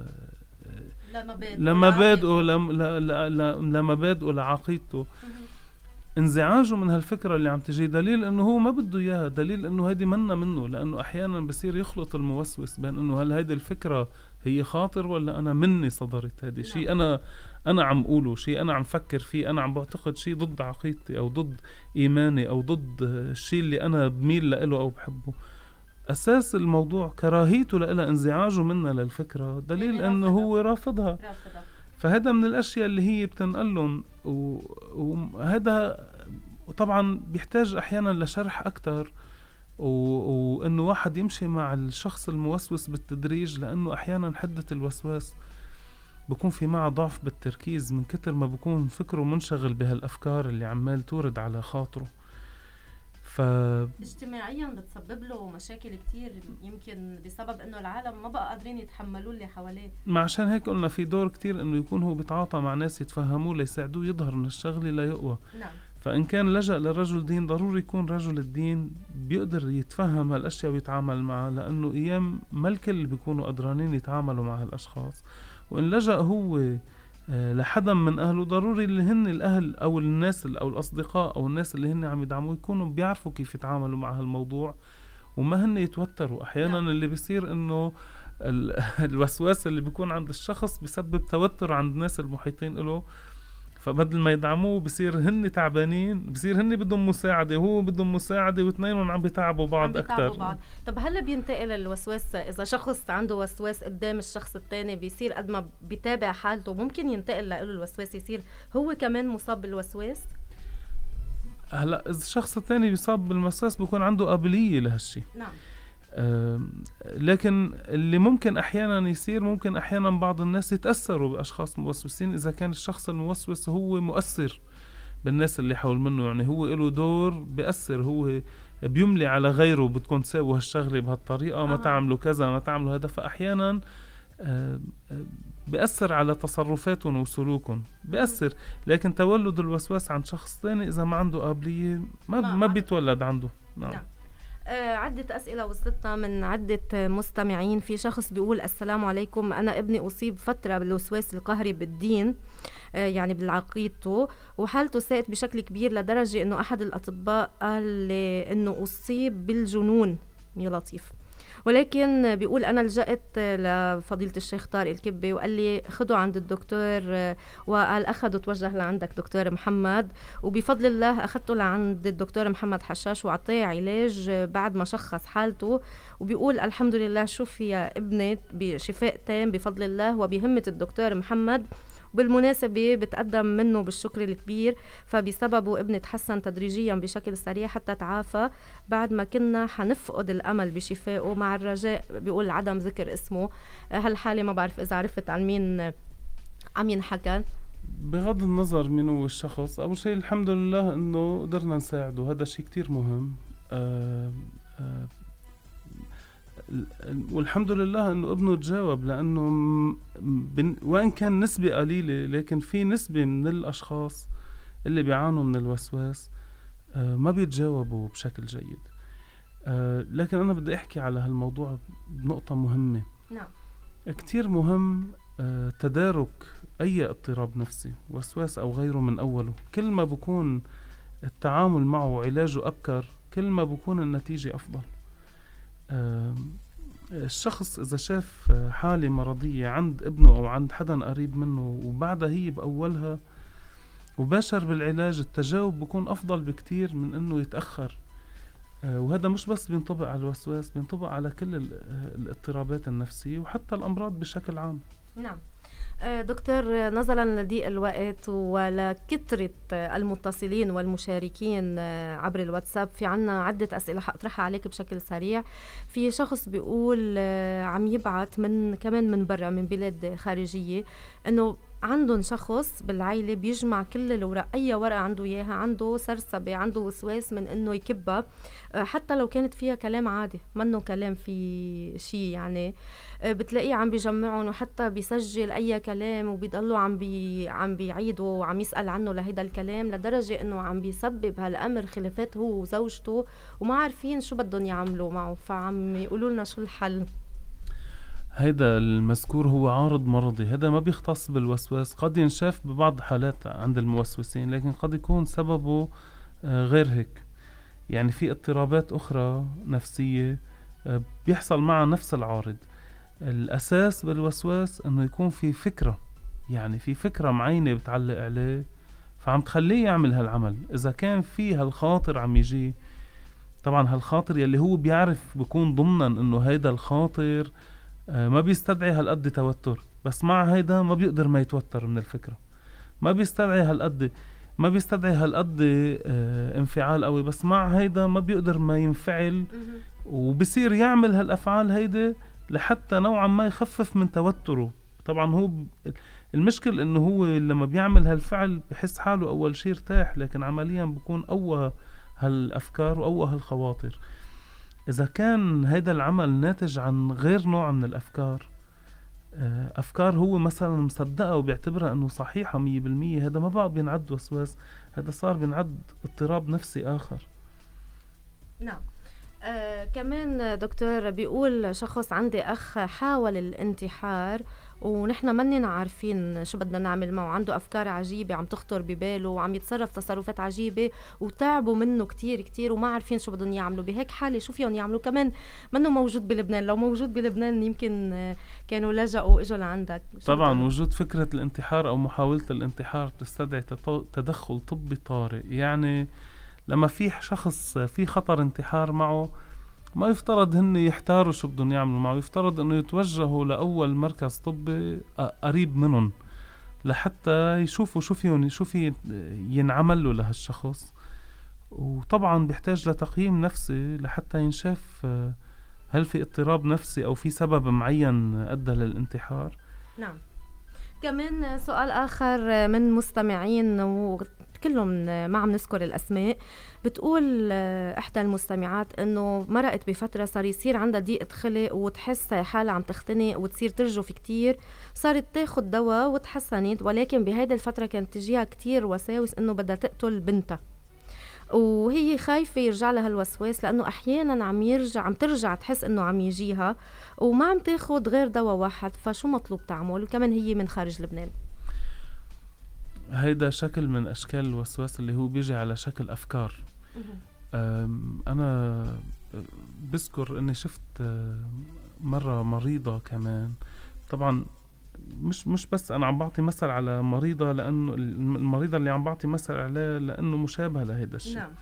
لمبادئه لم- ل- ل- ل- لمبادئه لعقيدته، انزعاجه من هالفكرة اللي عم تجي دليل انه هو ما بده اياها، دليل انه هيدي منا منه، لانه احيانا بصير يخلط الموسوس بين انه هل هيدي الفكرة هي خاطر ولا انا مني صدرت هيدي شيء انا انا عم اقوله، شيء انا عم فكر فيه، انا عم بعتقد شيء ضد عقيدتي او ضد ايماني او ضد الشيء اللي انا بميل له او بحبه. اساس الموضوع كراهيته لها، انزعاجه منها للفكرة دليل يعني انه رافضها. هو رافضها. رافضة. فهذا من الاشياء اللي هي بتنقلهم، وهذا طبعا بيحتاج احيانا لشرح اكتر، و... وانه واحد يمشي مع الشخص الموسوس بالتدريج، لانه احيانا حدة الوسواس بكون في معه ضعف بالتركيز من كتر ما بكون فكره منشغل بهالافكار اللي عمال تورد على خاطره. ف اجتماعيا بتسبب له مشاكل كتير، يمكن بسبب انه العالم ما بقى قادرين يتحملوا اللي حواليه. ما عشان هيك قلنا في دور كتير انه يكون هو بيتعاطى مع ناس يتفهموه ليساعدوه يظهر من الشغله ليقوى. نعم. فإن كان لجأ لرجل دين ضروري يكون رجل الدين بيقدر يتفهم هالأشياء ويتعامل معها، لأنه أيام ما الكل بيكونوا قدرانين يتعاملوا مع هالأشخاص. وإن لجأ هو آه، لحدا من أهله، ضروري اللي هن الأهل أو الناس أو الأصدقاء أو الناس اللي هن عم يدعموه يكونوا بيعرفوا كيف يتعاملوا مع هالموضوع وما هن يتوتروا. أحيانا نعم. اللي بيصير إنه ال- الوسواس اللي بيكون عند الشخص بيسبب توتر عند الناس المحيطين له، فبدل ما يدعموه بصير هن تعبانين، بصير هن بدهم مساعدة وهو بدهم مساعدة، واثنينهم عم بيتعبوا بعض عم بيتعبوا أكتر. بعض. طب هلا بينتقل الوسواس، اذا شخص عنده وسواس قدام الشخص الثاني بيصير قد ما بيتابع حالته ممكن ينتقل له الوسواس، يصير هو كمان مصاب بالوسواس؟ هلا إذا الشخص الثاني بيصاب بالوسواس بيكون عنده قابلية لهالشي. نعم. أم، لكن اللي ممكن أحيانا يصير، ممكن أحيانا بعض الناس يتأثروا بأشخاص موسوسين إذا كان الشخص الموسوس هو مؤثر بالناس اللي حول منه، يعني هو له دور بيأثر، هو بيملي على غيره بدكم تساووا هالشغلة بهالطريقة، ما آه. تعملوا كذا، ما تعملوا هذا. فأحيانا آه، آه، بيأثر على تصرفاتهم وسلوكهم، بيأثر. لكن تولد الوسواس عند شخص ثاني إذا ما عنده قابلية ما, ما ما عم- بيتولد عنده. نعم. نعم. آه، عدة أسئلة وصلتنا من عدة مستمعين. في شخص بيقول: السلام عليكم، أنا ابني أصيب فترة بالوسواس القهري بالدين، آه، يعني بالعقيدته، وحالته ساءت بشكل كبير لدرجة أنه أحد الأطباء قال لي أنه أصيب بالجنون يا لطيف. ولكن بيقول أنا لجأت لفضيلة الشيخ طارق الكبي وقال لي خدوا عند الدكتور، وقال أخذوا توجه لعندك دكتور محمد، وبفضل الله أخذته لعند الدكتور محمد حشاش وعطيه علاج بعد ما شخص حالته، وبيقول الحمد لله شفي ابني بشفاء تام بفضل الله وبهمة الدكتور محمد. بالمناسبة بتقدم منه بالشكر الكبير، فبسببه ابني تحسن تدريجيا بشكل سريع حتى تعافى بعد ما كنا حنفقد الأمل بشفائه، مع الرجاء بيقول عدم ذكر اسمه. هالحالة ما بعرف إذا عرفت عن مين عم ينحكى. بغض النظر من هو الشخص، أول شيء الحمد لله إنه قدرنا نساعده، هذا شيء كتير مهم. آه آه والحمد لله انه ابنه تجاوب، لانه بن وان كان نسبة قليلة لكن في نسبة من الاشخاص اللي بيعانوا من الوسواس آه ما بيتجاوبوا بشكل جيد. آه لكن انا بدي احكي على هالموضوع بنقطة مهمة. نعم. كتير مهم آه تدارك اي اضطراب نفسي، وسواس او غيره من اوله. كل ما بكون التعامل معه وعلاجه ابكر كل ما بكون النتيجة افضل. الشخص إذا شاف حالة مرضية عند ابنه أو عند حدا قريب منه وبعدها هي بأولها وباشر بالعلاج، التجاوب بيكون أفضل بكتير من أنه يتأخر. وهذا مش بس بينطبق على الوسواس، بينطبق على كل الاضطرابات النفسية وحتى الأمراض بشكل عام. نعم دكتور، نظرا لضيق الوقت ولكثرة المتصلين والمشاركين عبر الواتساب، في عنا عدة أسئلة حأطرحها عليك بشكل سريع. في شخص بيقول عم يبعت من كمان من برا من بلاد خارجية إنه عندهم شخص بالعائلة بيجمع كل الورق، أي ورقة عنده إياها عنده سرسبة، عنده وسواس من إنه يكبها حتى لو كانت فيها كلام عادي منه كلام في شيء يعني، بتلاقيه عم بيجمعهم وحتى بيسجل أي كلام وبيضلوا عم بي عم بيعيدوا وعم يسأل عنه لهيدا الكلام، لدرجة إنه عم بيسبب هالأمر خلافات هو وزوجته وما عارفين شو بدهم يعملوا معه، فعم يقولوا لنا شو الحل. هيدا المذكور هو عارض مرضي، هذا ما بيختص بالوسواس، قد ينشاف ببعض حالات عند الموسوسين لكن قد يكون سببه غير هيك. يعني في اضطرابات أخرى نفسية بيحصل معها نفس العارض. الأساس بالوسواس أنه يكون في فكرة، يعني في فكرة معينة بتعلق عليه فعم تخليه يعمل هالعمل. إذا كان في هالخاطر عم يجي، طبعا هالخاطر يلي هو بيعرف بيكون ضمنا أنه هيدا الخاطر ما بيستدعي هالقد توتر، بس مع هيدا ما بيقدر ما يتوتر من الفكرة، ما بيستدعي هالقد ما بيستدعي هالقد اه انفعال قوي، بس مع هيدا ما بيقدر ما ينفعل وبصير يعمل هالأفعال هيدا لحتى نوعا ما يخفف من توتره. طبعا هو المشكل انه هو لما بيعمل هالفعل بحس حاله اول شيء ارتاح، لكن عمليا بكون قوى هالافكار وقوى هالخواطر. اذا كان هيدا العمل ناتج عن غير نوع من الافكار، افكار هو مثلا مصدقها وبيعتبرها انه صحيحة مية بالمية، هذا ما بقى بينعد وسواس، هذا صار بينعد اضطراب نفسي اخر. نعم. آه كمان دكتور بيقول شخص عندي أخ حاول الانتحار ونحن مننا عارفين شو بدنا نعمل معه، عنده أفكار عجيبة عم تخطر بباله وعم يتصرف تصرفات عجيبة وتعبوا منه كتير كتير وما عارفين شو بدهم يعملوا. بهيك حالة شو فيهم يعملوا؟ كمان منه موجود بلبنان، لو موجود بلبنان يمكن كانوا لجأوا اجوا لعندك. طبعا بدون؟ وجود فكرة الانتحار أو محاولة الانتحار تستدعي تدخل طبي طارئ. يعني لما في شخص في خطر انتحار معه ما يفترض هن يحتاروا شو بدهم يعملوا معه، يفترض انه يتوجهوا لأول مركز طبي قريب منهم لحتى يشوفوا شو فيهم شو في ينعمل له لهالشخص. وطبعا بيحتاج لتقييم نفسي لحتى ينشاف هل في اضطراب نفسي او في سبب معين ادى للانتحار. نعم. كمان سؤال آخر من مستمعين وكلهم ما عم نذكر الأسماء، بتقول إحدى المستمعات إنه مرقت بفترة صار يصير عندها ضيقة خلق وتحس حالها عم تختنق وتصير ترجف كتير، صارت تاخد دواء وتحسنت، ولكن بهيدي الفترة كانت تجيها كتير وساوس إنه بدها تقتل بنتها وهي خايفة يرجع لها الوسواس لأنه أحيانا عم يرجع عم ترجع تحس إنه عم يجيها وما عم تاخد غير دواء واحد. فشو مطلوب تعمل؟ وكمان هي من خارج لبنان. هيدا شكل من أشكال الوسواس اللي هو بيجي على شكل أفكار. أنا بذكر اني شفت آه، مرة مريضة كمان. طبعا مش مش بس انا عم بعطي مثل على مريضة لانه المريضة اللي عم بعطي مثل عليها لانه مشابهة لهيدا الشيء. نعم.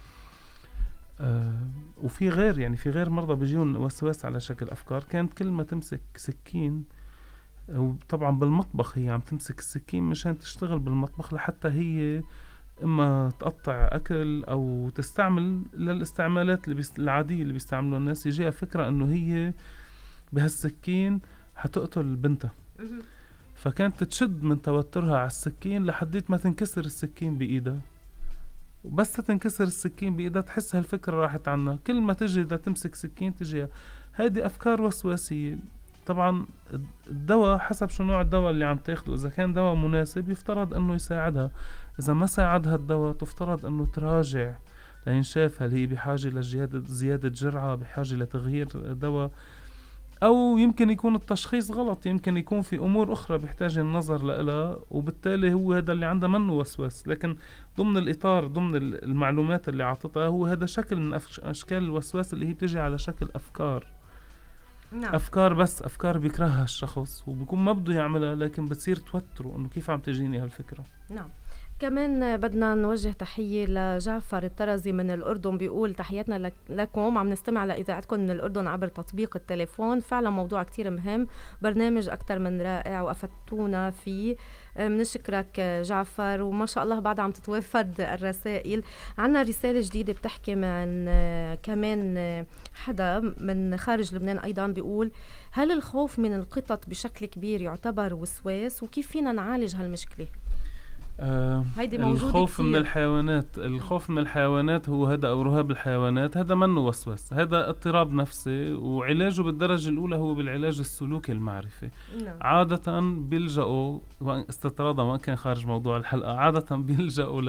آه وفي غير يعني في غير مرضى بيجيون وسواس على شكل افكار. كانت كل ما تمسك سكين، وطبعا بالمطبخ هي عم تمسك السكين مشان تشتغل بالمطبخ لحتى هي اما تقطع اكل او تستعمل للاستعمالات اللي بيست... العادية اللي بيستعملوا الناس، يجيها فكرة انه هي بهالسكين حتقتل بنتها. فكانت تشد من توترها على السكين لحديت ما تنكسر السكين بإيدها، وبس تنكسر السكين بإيدها تحس هالفكرة راحت عنها. كل ما تجي إذا تمسك سكين تجيها. هذه أفكار وسواسية. طبعا الدواء حسب شو نوع الدواء اللي عم تاخده، إذا كان دواء مناسب يفترض أنه يساعدها، إذا ما ساعدها الدواء تفترض أنه تراجع لينشاف هل هي بحاجة لزيادة زيادة جرعة، بحاجة لتغيير دواء، أو يمكن يكون التشخيص غلط، يمكن يكون في أمور أخرى بيحتاج النظر لها، وبالتالي هو هذا اللي عنده منه وسواس. لكن ضمن الإطار ضمن المعلومات اللي عطتها هو هذا شكل من أفش- أشكال الوسواس اللي هي بتجي على شكل أفكار. نعم. أفكار بس أفكار بيكرهها الشخص وبيكون ما بده يعملها، لكن بتصير توتره إنه كيف عم تجيني هالفكرة. نعم. كمان بدنا نوجه تحية لجعفر الطرزي من الأردن، بيقول تحياتنا لك لكم، عم نستمع لإذاعتكم من الأردن عبر تطبيق التليفون. فعلا موضوع كتير مهم، برنامج أكتر من رائع وأفدتونا فيه. بنشكرك جعفر، وما شاء الله بعد عم تتوافد الرسائل. عنا رسالة جديدة بتحكي من كمان حدا من خارج لبنان أيضا، بيقول هل الخوف من القطط بشكل كبير يعتبر وسواس، وكيف فينا نعالج هالمشكلة؟ آه هيدي موجودة الخوف كتير. من الحيوانات الخوف من الحيوانات هو هذا أو رهاب الحيوانات، هذا منه وسواس، هذا اضطراب نفسي، وعلاجه بالدرجة الأولى هو بالعلاج السلوكي المعرفي. نعم. عادة بيلجأوا وإن- استطرادا وإن كان خارج موضوع الحلقة، عادة بيلجأوا ل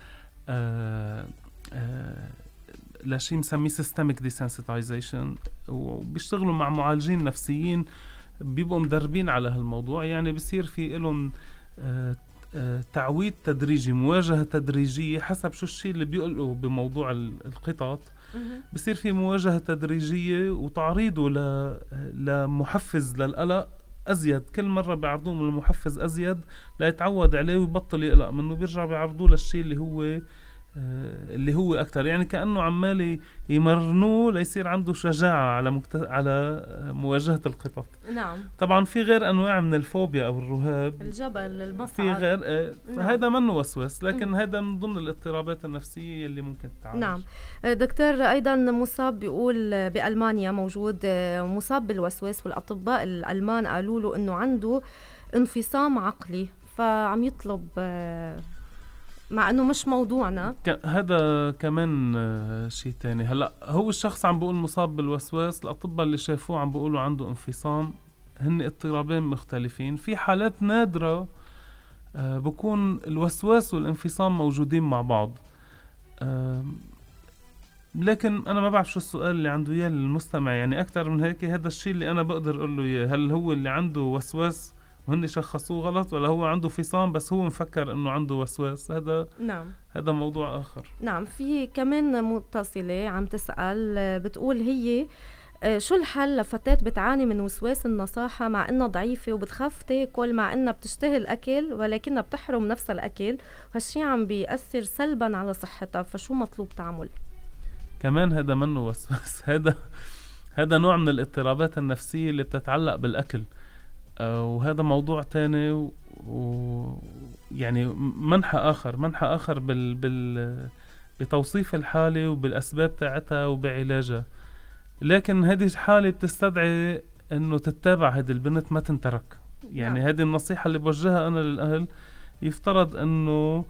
آه آه لشيء مسميه systemic desensitization، وبيشتغلوا مع معالجين نفسيين بيبقوا مدربين على هالموضوع. يعني بصير في إلهم آه آه، تعويض تدريجي، مواجهة تدريجية حسب شو الشيء اللي بيقلقوا بموضوع ال- القطط. بصير في مواجهة تدريجية وتعريضه ل... لمحفز للقلق أزيد. كل مرة بيعرضوه من المحفز أزيد ليتعود عليه ويبطل يقلق منه، بيرجع بيعرضوه للشيء اللي هو آه، اللي هو أكتر، يعني كأنه عمال يمرنوه ليصير عنده شجاعة على مكت... على آه، مواجهة القطط. نعم. طبعا في غير أنواع من الفوبيا أو الرهاب، الجبل، المصعد. في غير آه، نعم. فهذا منه وسواس، لكن هذا من ضمن الاضطرابات النفسية اللي ممكن تتعالج. نعم. دكتور أيضا مصاب بيقول بألمانيا موجود مصاب بالوسواس، والأطباء الألمان قالوا له أنه عنده انفصام عقلي، فعم يطلب، مع أنه مش موضوعنا. ك- هذا كمان آه، شيء تاني. هلا هو الشخص عم بيقول مصاب بالوسواس، الأطباء اللي شافوه عم بيقولوا عنده انفصام. هن اضطرابين مختلفين. في حالات نادرة آه، بكون الوسواس والانفصام موجودين مع بعض. آم، لكن أنا ما بعرف شو السؤال اللي عنده إياه المستمع، يعني أكتر من هيك هذا الشيء اللي أنا بقدر أقول له إياه. هل هو اللي عنده وسواس وهن شخصوه غلط، ولا هو عنده فصام بس هو مفكر إنه عنده وسواس؟ هذا نعم. هذا موضوع آخر. نعم. في كمان متصلة عم تسأل، بتقول هي آه، شو الحل لفتاة بتعاني من وسواس النصاحة مع إنها ضعيفة وبتخاف تاكل مع إنها بتشتهي الأكل، ولكنها بتحرم نفسها الأكل، وهالشي عم بيأثر سلبا على صحتها، فشو مطلوب تعمل؟ كمان هذا منه وسواس. هذا هذا نوع من الاضطرابات النفسية اللي بتتعلق بالأكل. آه، وهذا موضوع تاني و... و... يعني منحى آخر منحى آخر بال... بال... بتوصيف الحالة وبالأسباب تاعتها وبعلاجها. لكن هذه الحالة بتستدعي انه تتابع هذه البنت، ما تنترك. يعني نعم. هذه النصيحة اللي بوجهها انا للأهل، يفترض انه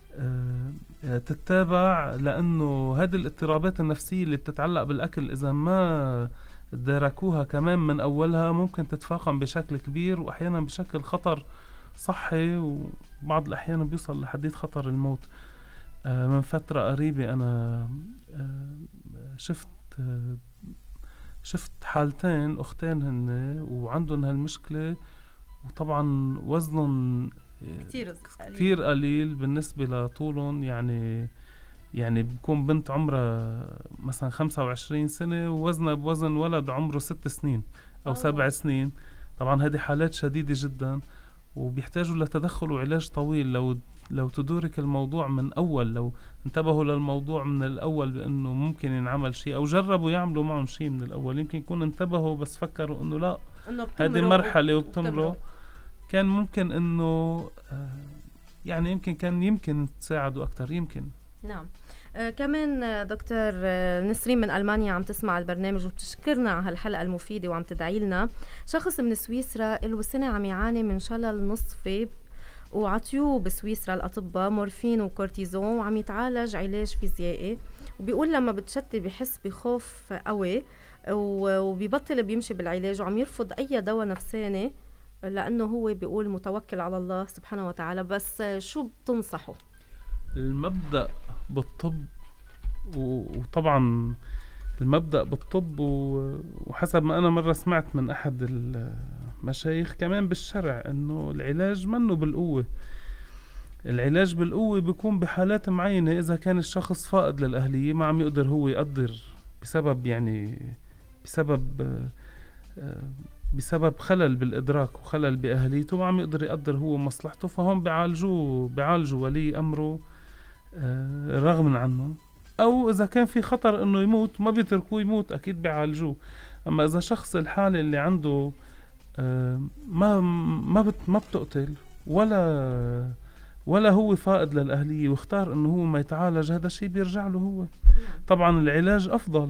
آه، تتابع، لانه هذه الاضطرابات النفسية اللي بتتعلق بالاكل اذا ما تداركوها كمان من اولها ممكن تتفاقم بشكل كبير، واحيانا بشكل خطر صحي، وبعض الاحيان بيوصل لحديث خطر الموت. آه، من فترة قريبة انا آه، شفت آه، شفت حالتين أختين هن وعندهم هالمشكلة، وطبعا وزنهم كتير كتير قليل بالنسبة لطولهم. يعني يعني بكون بنت عمرها مثلا خمسة وعشرين سنة ووزنها بوزن ولد عمره ست سنين أو أوه. سبع سنين. طبعا هذه حالات شديدة جدا وبيحتاجوا لتدخل وعلاج طويل. لو لو تدورك الموضوع من أول، لو انتبهوا للموضوع من الأول بأنه ممكن ينعمل شيء أو جربوا يعملوا معهم شيء من الأول، يمكن يكون انتبهوا بس فكروا أنه لا انه هذه مرحلة وبتمرق، وبتمرق. كان ممكن أنه آه يعني يمكن كان يمكن تساعدوا أكتر يمكن. نعم. آه كمان آه، دكتور آه، نسرين من ألمانيا عم تسمع البرنامج وبتشكرنا على هالحلقة المفيدة وعم تدعي لنا. شخص من سويسرا له سنة عم يعاني من شلل نصفي، وعطيوه بسويسرا الأطباء مورفين وكورتيزون وعم يتعالج علاج فيزيائي، وبيقول لما بتشتي بحس بخوف قوي و- وبيبطل بيمشي بالعلاج وعم يرفض أي دواء نفساني لأنه هو بيقول متوكل على الله سبحانه وتعالى. بس آه، شو بتنصحه؟ المبدأ بالطب و- وطبعا المبدأ بالطب و- وحسب ما أنا مرة سمعت من أحد المشايخ كمان بالشرع أنه العلاج منه بالقوة. العلاج بالقوة بيكون بحالات معينة، إذا كان الشخص فائض للأهلية ما عم يقدر هو يقدر بسبب يعني بسبب آه، آه، بسبب خلل بالإدراك وخلل بأهليته ما عم يقدر يقدر هو مصلحته، فهم بيعالجوه بيعالجوا ولي أمره آه، رغم عنه. أو إذا كان في خطر إنه يموت ما بيتركوه يموت، أكيد بيعالجوه. أما إذا شخص الحالة اللي عنده آه، ما ما بت ما بتقتل ولا ولا هو فائض للأهلية واختار إنه هو ما يتعالج، هذا الشيء بيرجع له هو. طبعا العلاج أفضل،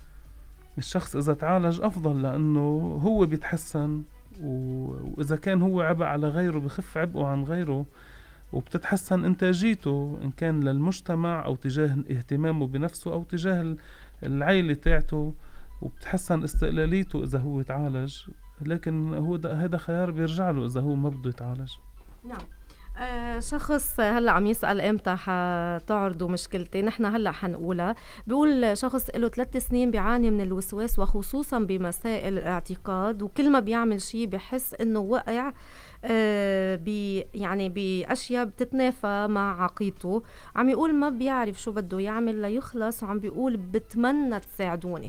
الشخص إذا تعالج أفضل لأنه هو بيتحسن، و- وإذا كان هو عبء على غيره بخف عبئه عن غيره وبتتحسن إنتاجيته إن كان للمجتمع أو تجاه اهتمامه بنفسه أو تجاه ال- العيلة تاعته، وبتحسن استقلاليته إذا هو يتعالج. لكن هو ده هذا خيار بيرجع له إذا هو ما بده يتعالج. نعم. آه شخص هلا عم يسأل امتى حتعرضوا مشكلتي، نحن هلا حنقولها. بيقول شخص له ثلاث سنين بيعاني من الوسواس وخصوصا بمسائل الاعتقاد، وكل ما بيعمل شيء بحس انه وقع آه بي يعني باشياء بتتنافى مع عقيدته. عم يقول ما بيعرف شو بده يعمل ليخلص، وعم بيقول بتمنى تساعدوني.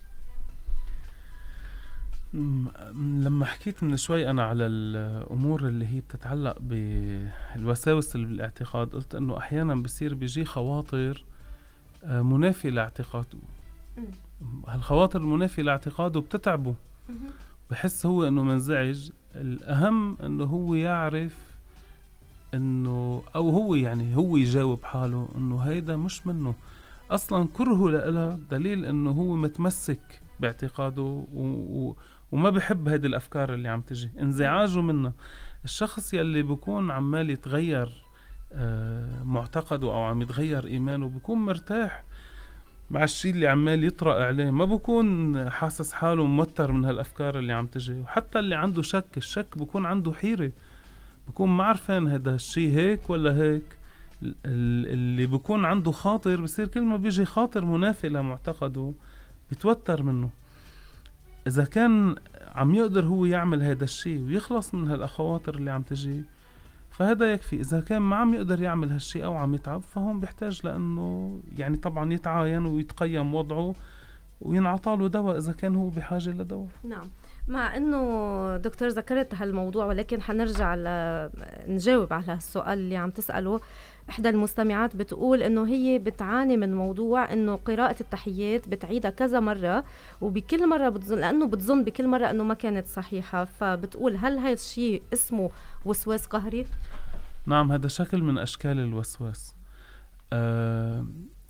م- لما حكيت من شوي أنا على الأمور اللي هي بتتعلق بالوساوس اللي بالاعتقاد، قلت أنه أحيانا بصير بيجي خواطر آه، منافية لاعتقاده. هالخواطر المنافية لاعتقاده بتتعبه، بحس هو أنه منزعج. الأهم أنه هو يعرف أنه أو هو يعني هو يجاوب حاله أنه هيدا مش منه أصلا. كرهه لإلها دليل أنه هو متمسك باعتقاده و... و... وما بحب هيدي الأفكار اللي عم تجي، انزعاجه منها. الشخص يلي بيكون عمال يتغير آه، معتقده أو عم يتغير إيمانه بيكون مرتاح مع الشيء اللي عمال يطرق عليه، ما بكون حاسس حاله موتر من هالأفكار اللي عم تجي. وحتى اللي عنده شك، الشك بكون عنده حيرة، بكون ما عارفين هذا الشيء هيك ولا هيك. ال- ال- اللي بكون عنده خاطر بصير كل ما بيجي خاطر منافي لمعتقده بيتوتر منه. إذا كان عم يقدر هو يعمل هذا الشيء ويخلص من هالأخواطر اللي عم تجي فهذا يكفي. إذا كان ما عم يقدر يعمل هالشيء أو عم يتعب فهون بيحتاج لأنه يعني طبعا يتعاين ويتقيم وضعه وينعطى له دواء إذا كان هو بحاجة لدواء. نعم. مع انه دكتور ذكرت هالموضوع، ولكن حنرجع ل... نجاوب على السؤال اللي عم تسأله. إحدى المستمعات بتقول إنه هي بتعاني من موضوع إنه قراءة التحيات بتعيدها كذا مرة، وبكل مرة بتظن لأنه بتظن بكل مرة إنه ما كانت صحيحة. فبتقول هل هذا الشيء اسمه وسواس قهري؟ نعم، هذا شكل من أشكال الوسواس. آه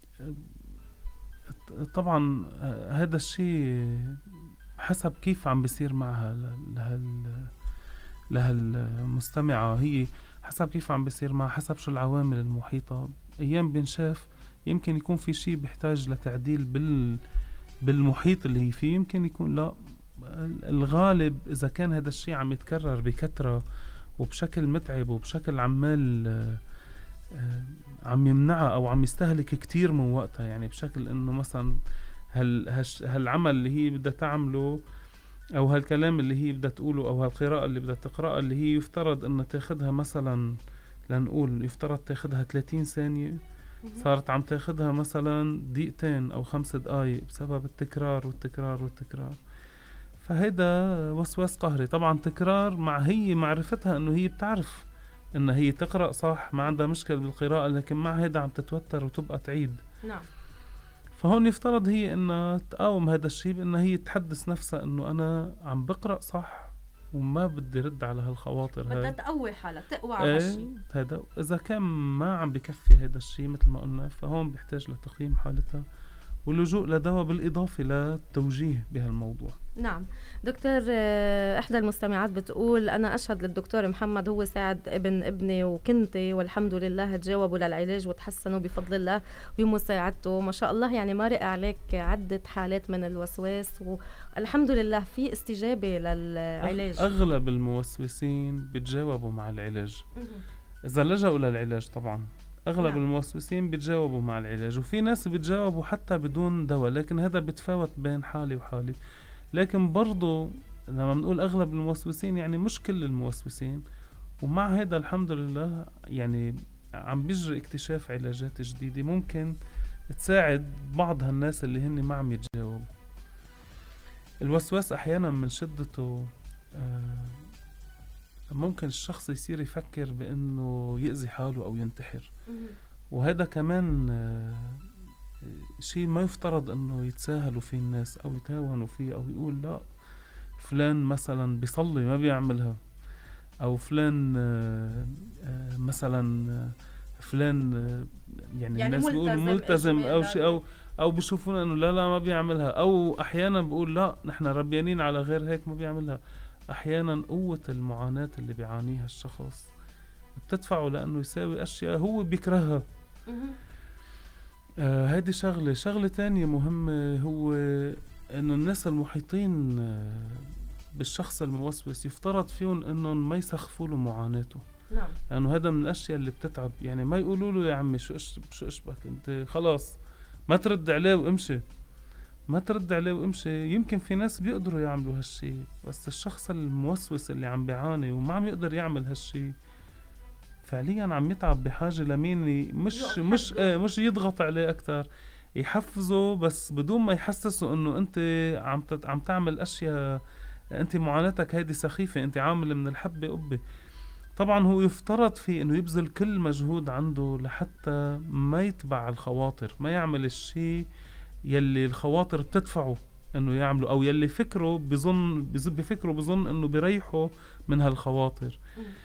طبعا آه، هذا الشيء حسب كيف عم بيصير معها ل- لهال لهالمستمعة، هي حسب كيف عم بيصير معها، حسب شو العوامل المحيطة. أيام بنشاف يمكن يكون في شيء بيحتاج لتعديل بال بالمحيط اللي هي فيه، يمكن يكون لا. الغالب إذا كان هذا الشيء عم يتكرر بكثرة وبشكل متعب وبشكل عمال آه، آه، عم يمنعها أو عم يستهلك كتير من وقتها، يعني بشكل إنه مثلا هال هالش- هالعمل اللي هي بدها تعمله أو هالكلام اللي هي بدها تقوله أو هالقراءة اللي بدها تقرأها اللي هي يفترض إنه تاخدها مثلا، لنقول يفترض تاخدها ثلاثين ثانية، صارت عم تاخدها مثلا دقيقتين أو خمس دقايق بسبب التكرار والتكرار والتكرار. فهيدا وسواس قهري. طبعا تكرار مع هي معرفتها انه هي بتعرف انها هي تقرأ صح، ما عندها مشكلة بالقراءة، لكن مع هيدا عم تتوتر وتبقى تعيد. نعم. فهون يفترض هي انها تقاوم هذا الشيء بانها هي تحدث نفسها انه انا عم بقرأ صح وما بدي رد على هالخواطر بدها هاي. تقوي حالها، تقوى على ايه هالشيء. هذا اذا كان ما عم بكفي هذا الشيء مثل ما قلنا، فهون بيحتاج لتقييم حالتها واللجوء لدواء بالإضافة للتوجيه بهالموضوع. نعم دكتور، آه، إحدى المستمعات بتقول أنا أشهد للدكتور محمد هو ساعد ابن ابني وكنتي، والحمد لله تجاوبوا للعلاج وتحسنوا بفضل الله وبمساعدته ما شاء الله. يعني مارق عليك عدة حالات من الوسواس والحمد لله في استجابة للعلاج. أغلب الموسوسين بيتجاوبوا مع العلاج إذا لجأوا للعلاج. طبعا أغلب نعم. الموسوسين بيتجاوبوا مع العلاج، وفي ناس بيتجاوبوا حتى بدون دواء، لكن هذا بتفاوت بين حالي وحالي. لكن برضو لما بنقول أغلب الموسوسين يعني مش كل الموسوسين، ومع هذا الحمد لله يعني عم بيجري اكتشاف علاجات جديدة ممكن تساعد بعض هالناس اللي هن ما عم يتجاوبوا. الوسواس أحيانا من شدته آه ممكن الشخص يصير يفكر بأنه يأذي حاله أو ينتحر، وهذا كمان آه شيء ما يفترض أنه يتساهلوا فيه الناس أو يتهاونوا فيه، أو يقول لا فلان مثلا بيصلي ما بيعملها، أو فلان آه آه مثلا آه فلان آه يعني, يعني الناس بيقولوا ملتزم أو شيء، أو أو بيشوفون أنه لا لا ما بيعملها، أو أحيانا بيقول لا نحن ربيانين على غير هيك ما بيعملها. أحيانا قوة المعاناة اللي بيعانيها الشخص بتدفعه لأنه يساوي أشياء هو بيكرهها. آه هيدي شغلة. شغلة تانية مهمة هو إنه الناس المحيطين آه بالشخص الموسوس يفترض فيهم إنهم ما يسخفوا له معاناته. نعم. لأنه هذا من الأشياء اللي بتتعب. يعني ما يقولوا له يا عمي شو إش شو إشبك أنت خلاص ما ترد عليه وامشي، ما ترد عليه وامشي. يمكن في ناس بيقدروا يعملوا هالشي، بس الشخص الموسوس اللي عم بيعاني وما عم يقدر يعمل هالشي فعليا عم يتعب بحاجة لمين مش مش ايه مش يضغط عليه اكتر، يحفزه بس بدون ما يحسسه انه انت عم عم تعمل اشياء، انت معاناتك هيدي سخيفة، انت عامل من الحبة قبة. طبعا هو يفترض فيه انه يبذل كل مجهود عنده لحتى ما يتبع الخواطر، ما يعمل الشيء يلي الخواطر بتدفعه انه يعمله، او يلي فكره بظن بفكره بظن انه بيريحه من هالخواطر.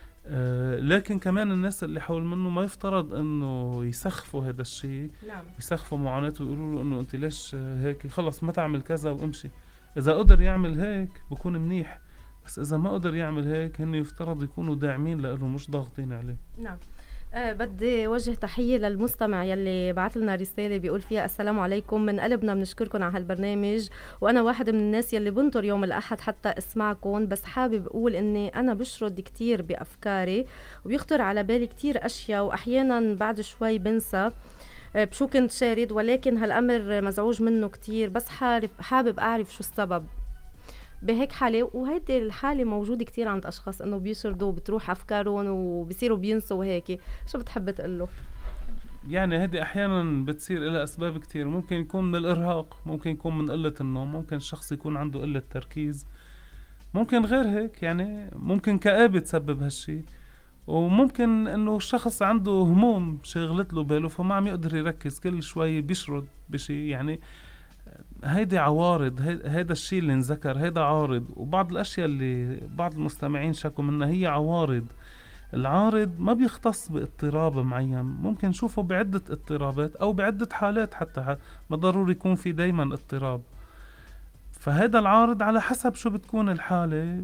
آه لكن كمان الناس اللي حول منه ما يفترض انه يسخفوا هذا الشيء. نعم. يسخفوا معاناته ويقولوا له انه انت ليش هيك، خلص ما تعمل كذا وامشي. اذا قدر يعمل هيك بكون منيح، بس اذا ما قدر يعمل هيك هن يفترض يكونوا داعمين له مش ضاغطين عليه. نعم. أه بدي وجه تحية للمستمع يلي بعت لنا رسالة بيقول فيها السلام عليكم، من قلبنا بنشكركم على هالبرنامج، وأنا واحد من الناس يلي بنطر يوم الأحد حتى اسمعكم، بس حابب أقول إني أنا بشرد كتير بأفكاري وبيخطر على بالي كتير أشياء، وأحيانا بعد شوي بنسى أه بشو كنت شارد، ولكن هالأمر مزعوج منه كتير، بس حابب أعرف شو السبب بهيك حالة. وهيدي الحالة موجودة كتير عند أشخاص إنه بيشردوا بتروح أفكارهم وبيصيروا بينسوا وهيك. شو بتحب تقله؟ يعني هذه أحيانا بتصير لها أسباب كتير، ممكن يكون من الإرهاق، ممكن يكون من قلة النوم، ممكن الشخص يكون عنده قلة تركيز، ممكن غير هيك يعني ممكن كآبة تسبب هالشي، وممكن إنه الشخص عنده هموم شغلت له باله فما عم يقدر يركز، كل شوي بيشرد بشي. يعني هيدي عوارض، هيدا الشيء اللي انذكر هيدا عارض، وبعض الاشياء اللي بعض المستمعين شكوا منها هي عوارض. العارض ما بيختص باضطراب معين، ممكن نشوفه بعدة اضطرابات او بعدة حالات، حتى ما ضروري يكون في دايما اضطراب. فهذا العارض على حسب شو بتكون الحالة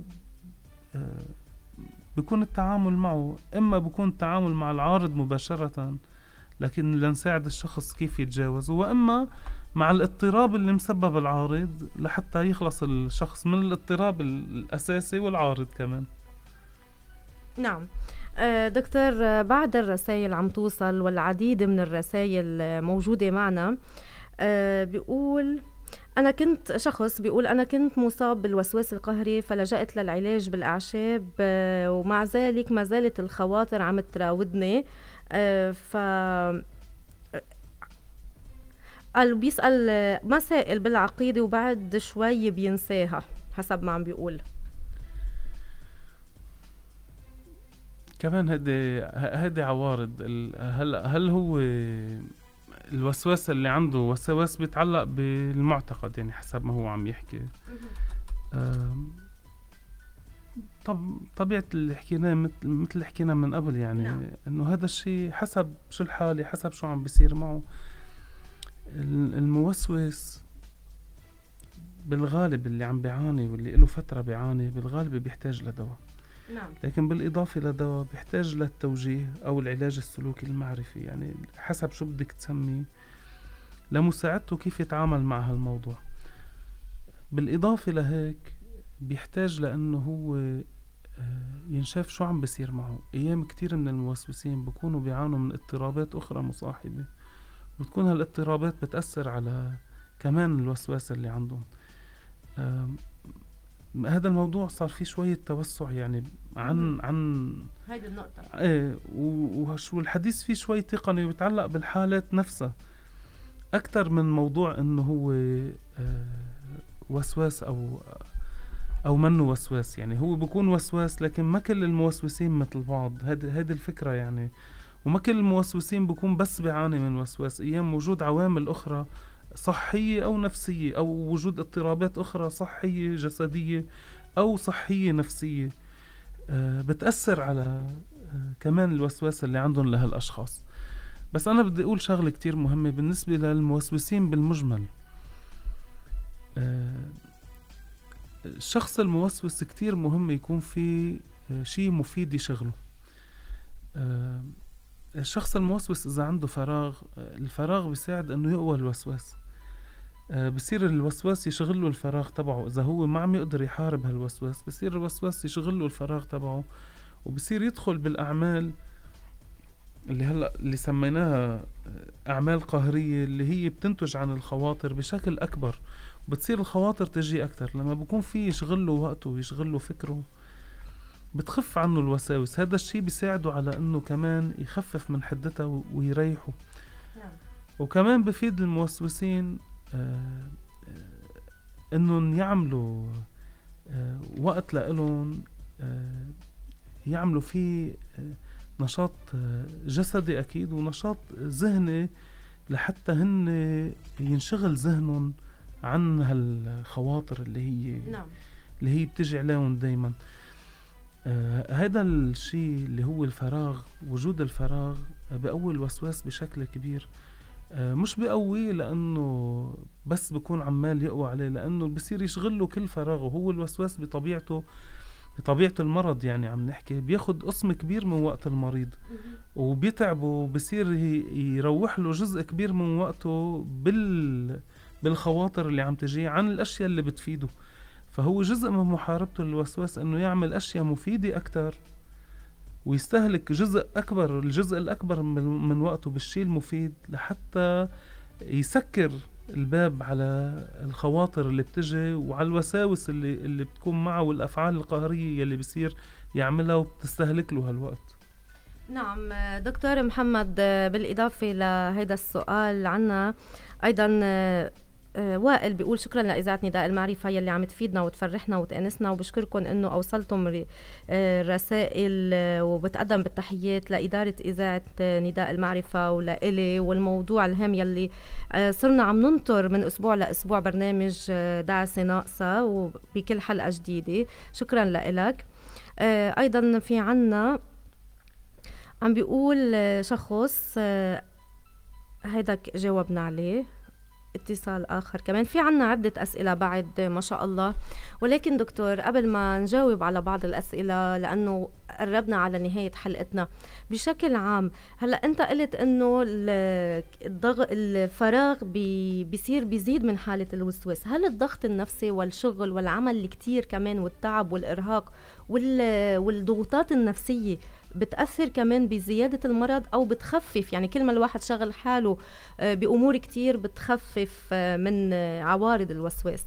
بيكون التعامل معه، اما بيكون التعامل مع العارض مباشرة لكن لنساعد الشخص كيف يتجاوزه، واما مع الاضطراب اللي مسبب العارض لحتى يخلص الشخص من الاضطراب الأساسي والعارض كمان. نعم دكتور، بعد الرسائل عم توصل والعديد من الرسائل موجودة معنا، بيقول أنا كنت شخص بيقول أنا كنت مصاب بالوسواس القهري فلجأت للعلاج بالأعشاب، ومع ذلك ما زالت الخواطر عم تراودني، ف قال بيسأل آه، مسائل بالعقيدة وبعد شوي بينساها حسب ما عم بيقول. كمان هيدي هيدي عوارض ال- هل هل هو الوسواس اللي عنده وسواس بيتعلق بالمعتقد، يعني حسب ما هو عم يحكي. آم، طب طبيعة اللي حكيناه مثل مثل اللي حكينا من قبل، يعني نعم. انه هذا الشيء حسب شو الحالة، حسب شو عم بيصير معه. ال- الموسوس بالغالب اللي عم بيعاني واللي له فترة بيعاني بالغالب بيحتاج لدواء، نعم. لكن بالإضافة لدواء بيحتاج للتوجيه أو العلاج السلوكي المعرفي، يعني حسب شو بدك تسميه، لمساعدته كيف يتعامل مع هالموضوع. بالإضافة لهيك بيحتاج لأنه هو آه، ينشاف شو عم بيصير معه. أيام كتير من الموسوسين بيكونوا بيعانوا من اضطرابات أخرى مصاحبة، بتكون هالاضطرابات بتأثر على كمان الوسواس اللي عندهم. آم، هذا الموضوع صار فيه شوية توسع، يعني عن عن هيدي النقطة. ايه و- وشو الحديث فيه شوي تقني ويتعلق بالحالات نفسها أكتر من موضوع إنه هو آه، وسواس أو أو منه وسواس. يعني هو بيكون وسواس لكن ما كل الموسوسين مثل بعض، هذه هذه الفكرة يعني. وما كل الموسوسين بيكون بس بيعاني من وسواس، أيام وجود عوامل أخرى صحية أو نفسية، أو وجود اضطرابات أخرى صحية جسدية أو صحية نفسية آه، بتأثر على آه، كمان الوسواس اللي عندهم لهالأشخاص. بس أنا بدي أقول شغلة كتير مهمة بالنسبة للموسوسين بالمجمل. آه، الشخص الموسوس كتير مهم يكون في آه، شيء مفيد يشغله. آه، الشخص الموسوس إذا عنده فراغ، آه، الفراغ بيساعد إنه يقوى الوسواس. آه، بصير الوسواس يشغل له الفراغ تبعه. إذا هو ما عم يقدر يحارب هالوسواس بصير الوسواس يشغل له الفراغ تبعه، وبصير يدخل بالأعمال اللي هلا اللي سميناها أعمال قهرية، اللي هي بتنتج عن الخواطر بشكل أكبر. بتصير الخواطر تجي أكتر لما بكون في يشغل له وقته ويشغل له فكره، بتخف عنه الوساوس. هذا الشيء بيساعده على إنه كمان يخفف من حدتها و- ويريحه. نعم. وكمان بفيد الموسوسين آه، آه، إنهم يعملوا آه، وقت لإلهم آه، يعملوا فيه آه، نشاط آه، جسدي أكيد ونشاط ذهني، لحتى هن ينشغل ذهنهم عن هالخواطر اللي هي نعم. اللي هي بتجي عليهم دايما. آه هذا الشيء اللي هو الفراغ، وجود الفراغ بقوي الوسواس بشكل كبير. آه مش بقويه لأنه بس بكون عمال يقوى عليه، لأنه بصير يشغل له كل فراغه. هو الوسواس بطبيعته بطبيعة المرض يعني عم نحكي بياخد قسم كبير من وقت المريض وبيتعبه، وبصير ي- يروح له جزء كبير من وقته بال بالخواطر اللي عم تجي عن الأشياء اللي بتفيده. فهو جزء من محاربته للوسواس إنه يعمل أشياء مفيدة أكتر، ويستهلك جزء أكبر الجزء الأكبر من, من وقته بالشيء المفيد، لحتى يسكر الباب على الخواطر اللي بتجي وعلى الوساوس اللي اللي بتكون معه، والأفعال القهرية اللي بصير يعملها وبتستهلك له هالوقت. نعم دكتور محمد، بالإضافة لهذا السؤال عنا أيضا آه، آه، وائل بيقول شكرا لإذاعة نداء المعرفة يلي عم تفيدنا وتفرحنا وتأنسنا، وبشكركم إنه أوصلتم ر- آه، رسائل آه، وبتقدم بالتحيات لإدارة إذاعة آه، نداء المعرفة ولإلي والموضوع الهام يلي آه، صرنا عم ننطر من أسبوع لأسبوع برنامج آه، دعسة ناقصة وبكل حلقة جديدة. شكرا لإلك. آه، أيضا في عنا عم بيقول آه، شخص آه، هيدا ك- جاوبنا عليه. اتصال آخر كمان في عنا عدة أسئلة بعد ما شاء الله، ولكن دكتور قبل ما نجاوب على بعض الأسئلة لأنه قربنا على نهاية حلقتنا بشكل عام، هلأ أنت قلت أنه ال- الضغ... الفراغ بي... بيصير بيزيد من حالة الوسواس. هل الضغط النفسي والشغل والعمل الكتير كمان والتعب والإرهاق وال... والضغوطات النفسية بتأثر كمان بزيادة المرض أو بتخفف؟ يعني كل ما الواحد شغل حاله آه، بأمور كتير بتخفف آه، من آه، عوارض الوسواس.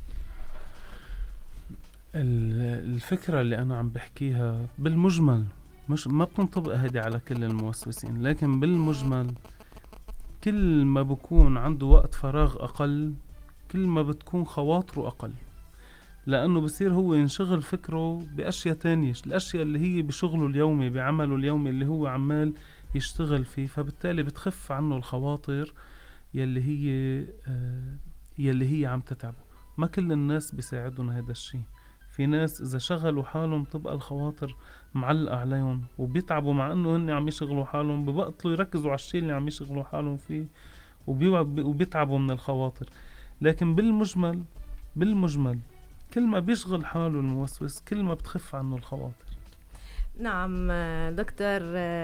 ال- الفكرة اللي أنا عم بحكيها بالمجمل مش ما بتنطبق هيدي على كل الموسوسين، لكن بالمجمل كل ما بكون عنده وقت فراغ أقل كل ما بتكون خواطره أقل، لأنه بصير هو ينشغل فكره بأشياء تانية، الأشياء اللي هي بشغله اليومي بعمله اليومي اللي هو عمال يشتغل فيه، فبالتالي بتخف عنه الخواطر يلي هي آه يلي هي عم تتعبه. ما كل الناس بيساعدون هذا الشيء، في ناس إذا شغلوا حالهم تبقى الخواطر معلقة عليهم وبيتعبوا، مع إنه هن عم يشغلوا حالهم ببطلوا يركزوا على الشيء اللي عم يشغلوا حالهم فيه وبيتعبوا من الخواطر. لكن بالمجمل بالمجمل كل ما بيشغل حاله الموسوس كل ما بتخف عنه الخواطر. نعم دكتور.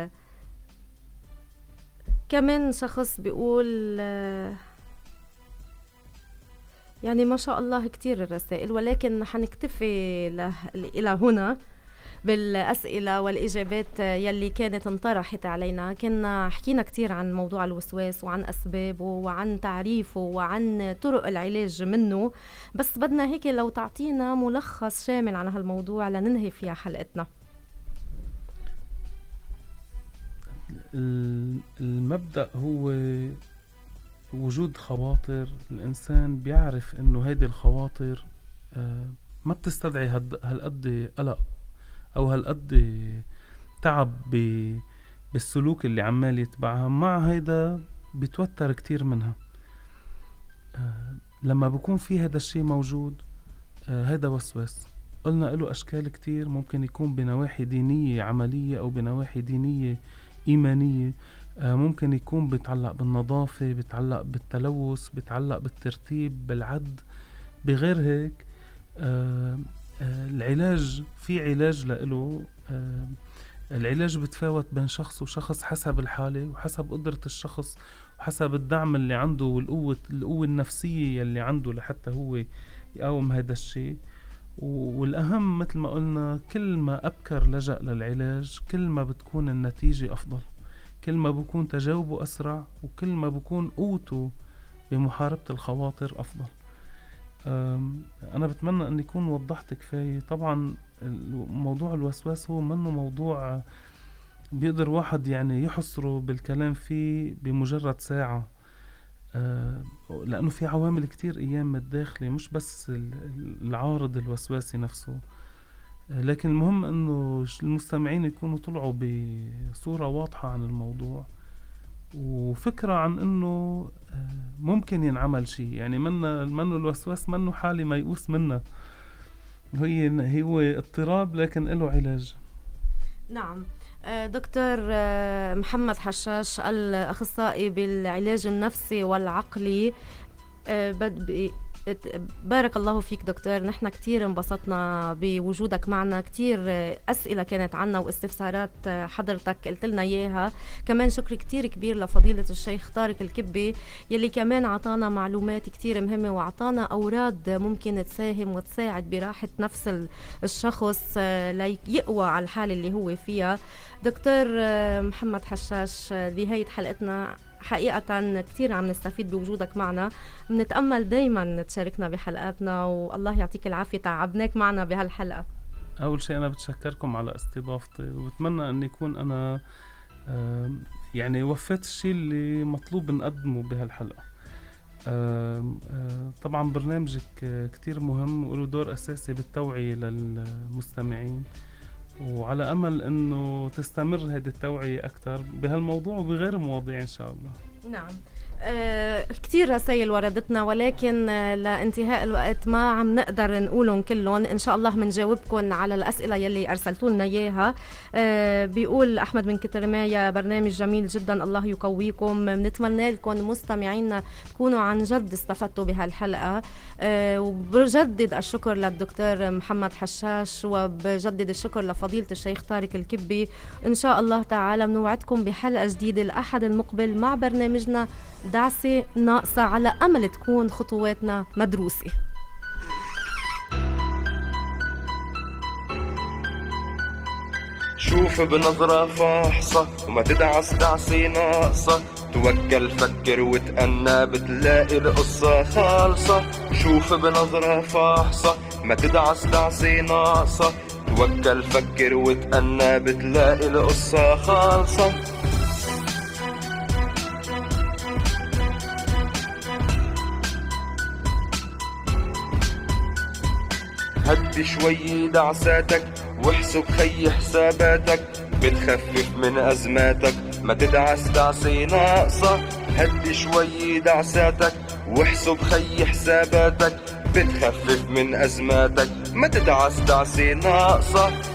كمان شخص بيقول يعني ما شاء الله كتير الرسائل، ولكن حنكتفي له إلى هنا بالأسئلة والإجابات يلي كانت انطرحت علينا. كنا حكينا كتير عن موضوع الوسواس وعن أسبابه وعن تعريفه وعن طرق العلاج منه، بس بدنا هيك لو تعطينا ملخص شامل عن هالموضوع لننهي فيها حلقتنا. المبدأ هو وجود خواطر. الإنسان بيعرف إنه هيدي الخواطر ما بتستدعي هالقد قلق أو هالقد تعب بالسلوك اللي عمال يتبعها، مع هيدا بيتوتر كتير منها. لما بكون في هذا الشيء موجود هذا وسواس. قلنا له أشكال كتير، ممكن يكون بنواحي دينية عملية أو بنواحي دينية إيمانية. ممكن يكون بيتعلق بالنظافة، بيتعلق بالتلوث، بيتعلق بالترتيب، بالعد. بغير هيك آه آه العلاج في علاج لإله. آه العلاج بتفاوت بين شخص وشخص حسب الحالة وحسب قدرة الشخص وحسب الدعم اللي عنده والقوة القوة النفسية اللي عنده لحتى هو يقاوم هذا الشيء. والأهم مثل ما قلنا كل ما أبكر لجأ للعلاج كل ما بتكون النتيجة أفضل، كل ما بكون تجاوبه أسرع، وكل ما بكون قوته بمحاربة الخواطر أفضل. أنا بتمنى أن يكون وضحت كفاية. طبعا موضوع الوسواس هو منه موضوع بيقدر واحد يعني يحصره بالكلام فيه بمجرد ساعة، لأنه في عوامل كتير أيام الداخلي مش بس العارض الوسواسي نفسه. لكن المهم أنه المستمعين يكونوا طلعوا بصورة واضحة عن الموضوع وفكرة عن أنه ممكن ينعمل شيء. يعني منه منه الوسواس منه حالة ما يقوس منها، هي هو اضطراب لكن له علاج. نعم دكتور محمد حشاش الأخصائي بالعلاج النفسي والعقلي، بارك الله فيك دكتور. نحن كتير انبسطنا بوجودك معنا، كتير أسئلة كانت عنا واستفسارات حضرتك قلت لنا إياها. كمان شكر كتير كبير لفضيلة الشيخ طارق الكبي يلي كمان عطانا معلومات كتير مهمة وعطانا أوراد ممكن تساهم وتساعد براحة نفس الشخص ليقوى على الحالة اللي هو فيها. دكتور محمد حشاش، بهاية حلقتنا حقيقة كتير عم نستفيد بوجودك معنا. بنتأمل دايما تشاركنا بحلقاتنا والله يعطيك العافية، تعبناك معنا بهالحلقة. أول شيء أنا بتشكركم على استضافتي وبتمنى أن يكون أنا يعني وفيت الشيء اللي مطلوب نقدمه بهالحلقة. طبعا برنامجك كتير مهم وله دور أساسي بالتوعية للمستمعين، وعلى أمل أنه تستمر هذه التوعية أكثر بهالموضوع وبغير مواضيع إن شاء الله. نعم آه، كتير رسائل وردتنا ولكن آه، لانتهاء الوقت ما عم نقدر نقولهم كلهم. إن شاء الله منجاوبكم على الأسئلة يلي أرسلتوا لنا إياها. آه، بيقول أحمد من كترمايا برنامج جميل جدا، الله يقويكم. بنتمنى لكم مستمعينا تكونوا عن جد استفدتوا بهالحلقة. آه، وبجدد الشكر للدكتور محمد حشاش وبجدد الشكر لفضيلة الشيخ طارق الكبي. إن شاء الله تعالى بنوعدكم بحلقة جديدة الأحد المقبل مع برنامجنا دعسة ناقصة، على أمل تكون خطواتنا مدروسة. شوف بنظرة فاحصة وما تدعس دعسة ناقصة، توكل فكر وتأنى بتلاقي القصة خالصة. شوف بنظرة فاحصة ما تدعس دعسة ناقصة، توكل فكر وتأنى بتلاقي القصة خالصة. هدي شوي دعساتك واحسب خي حساباتك بتخفف من أزماتك ما تدعس دعسة ناقصة هدي شوي دعساتك واحسب خي حساباتك بتخفف من أزماتك ما تدعس دعسة ناقصة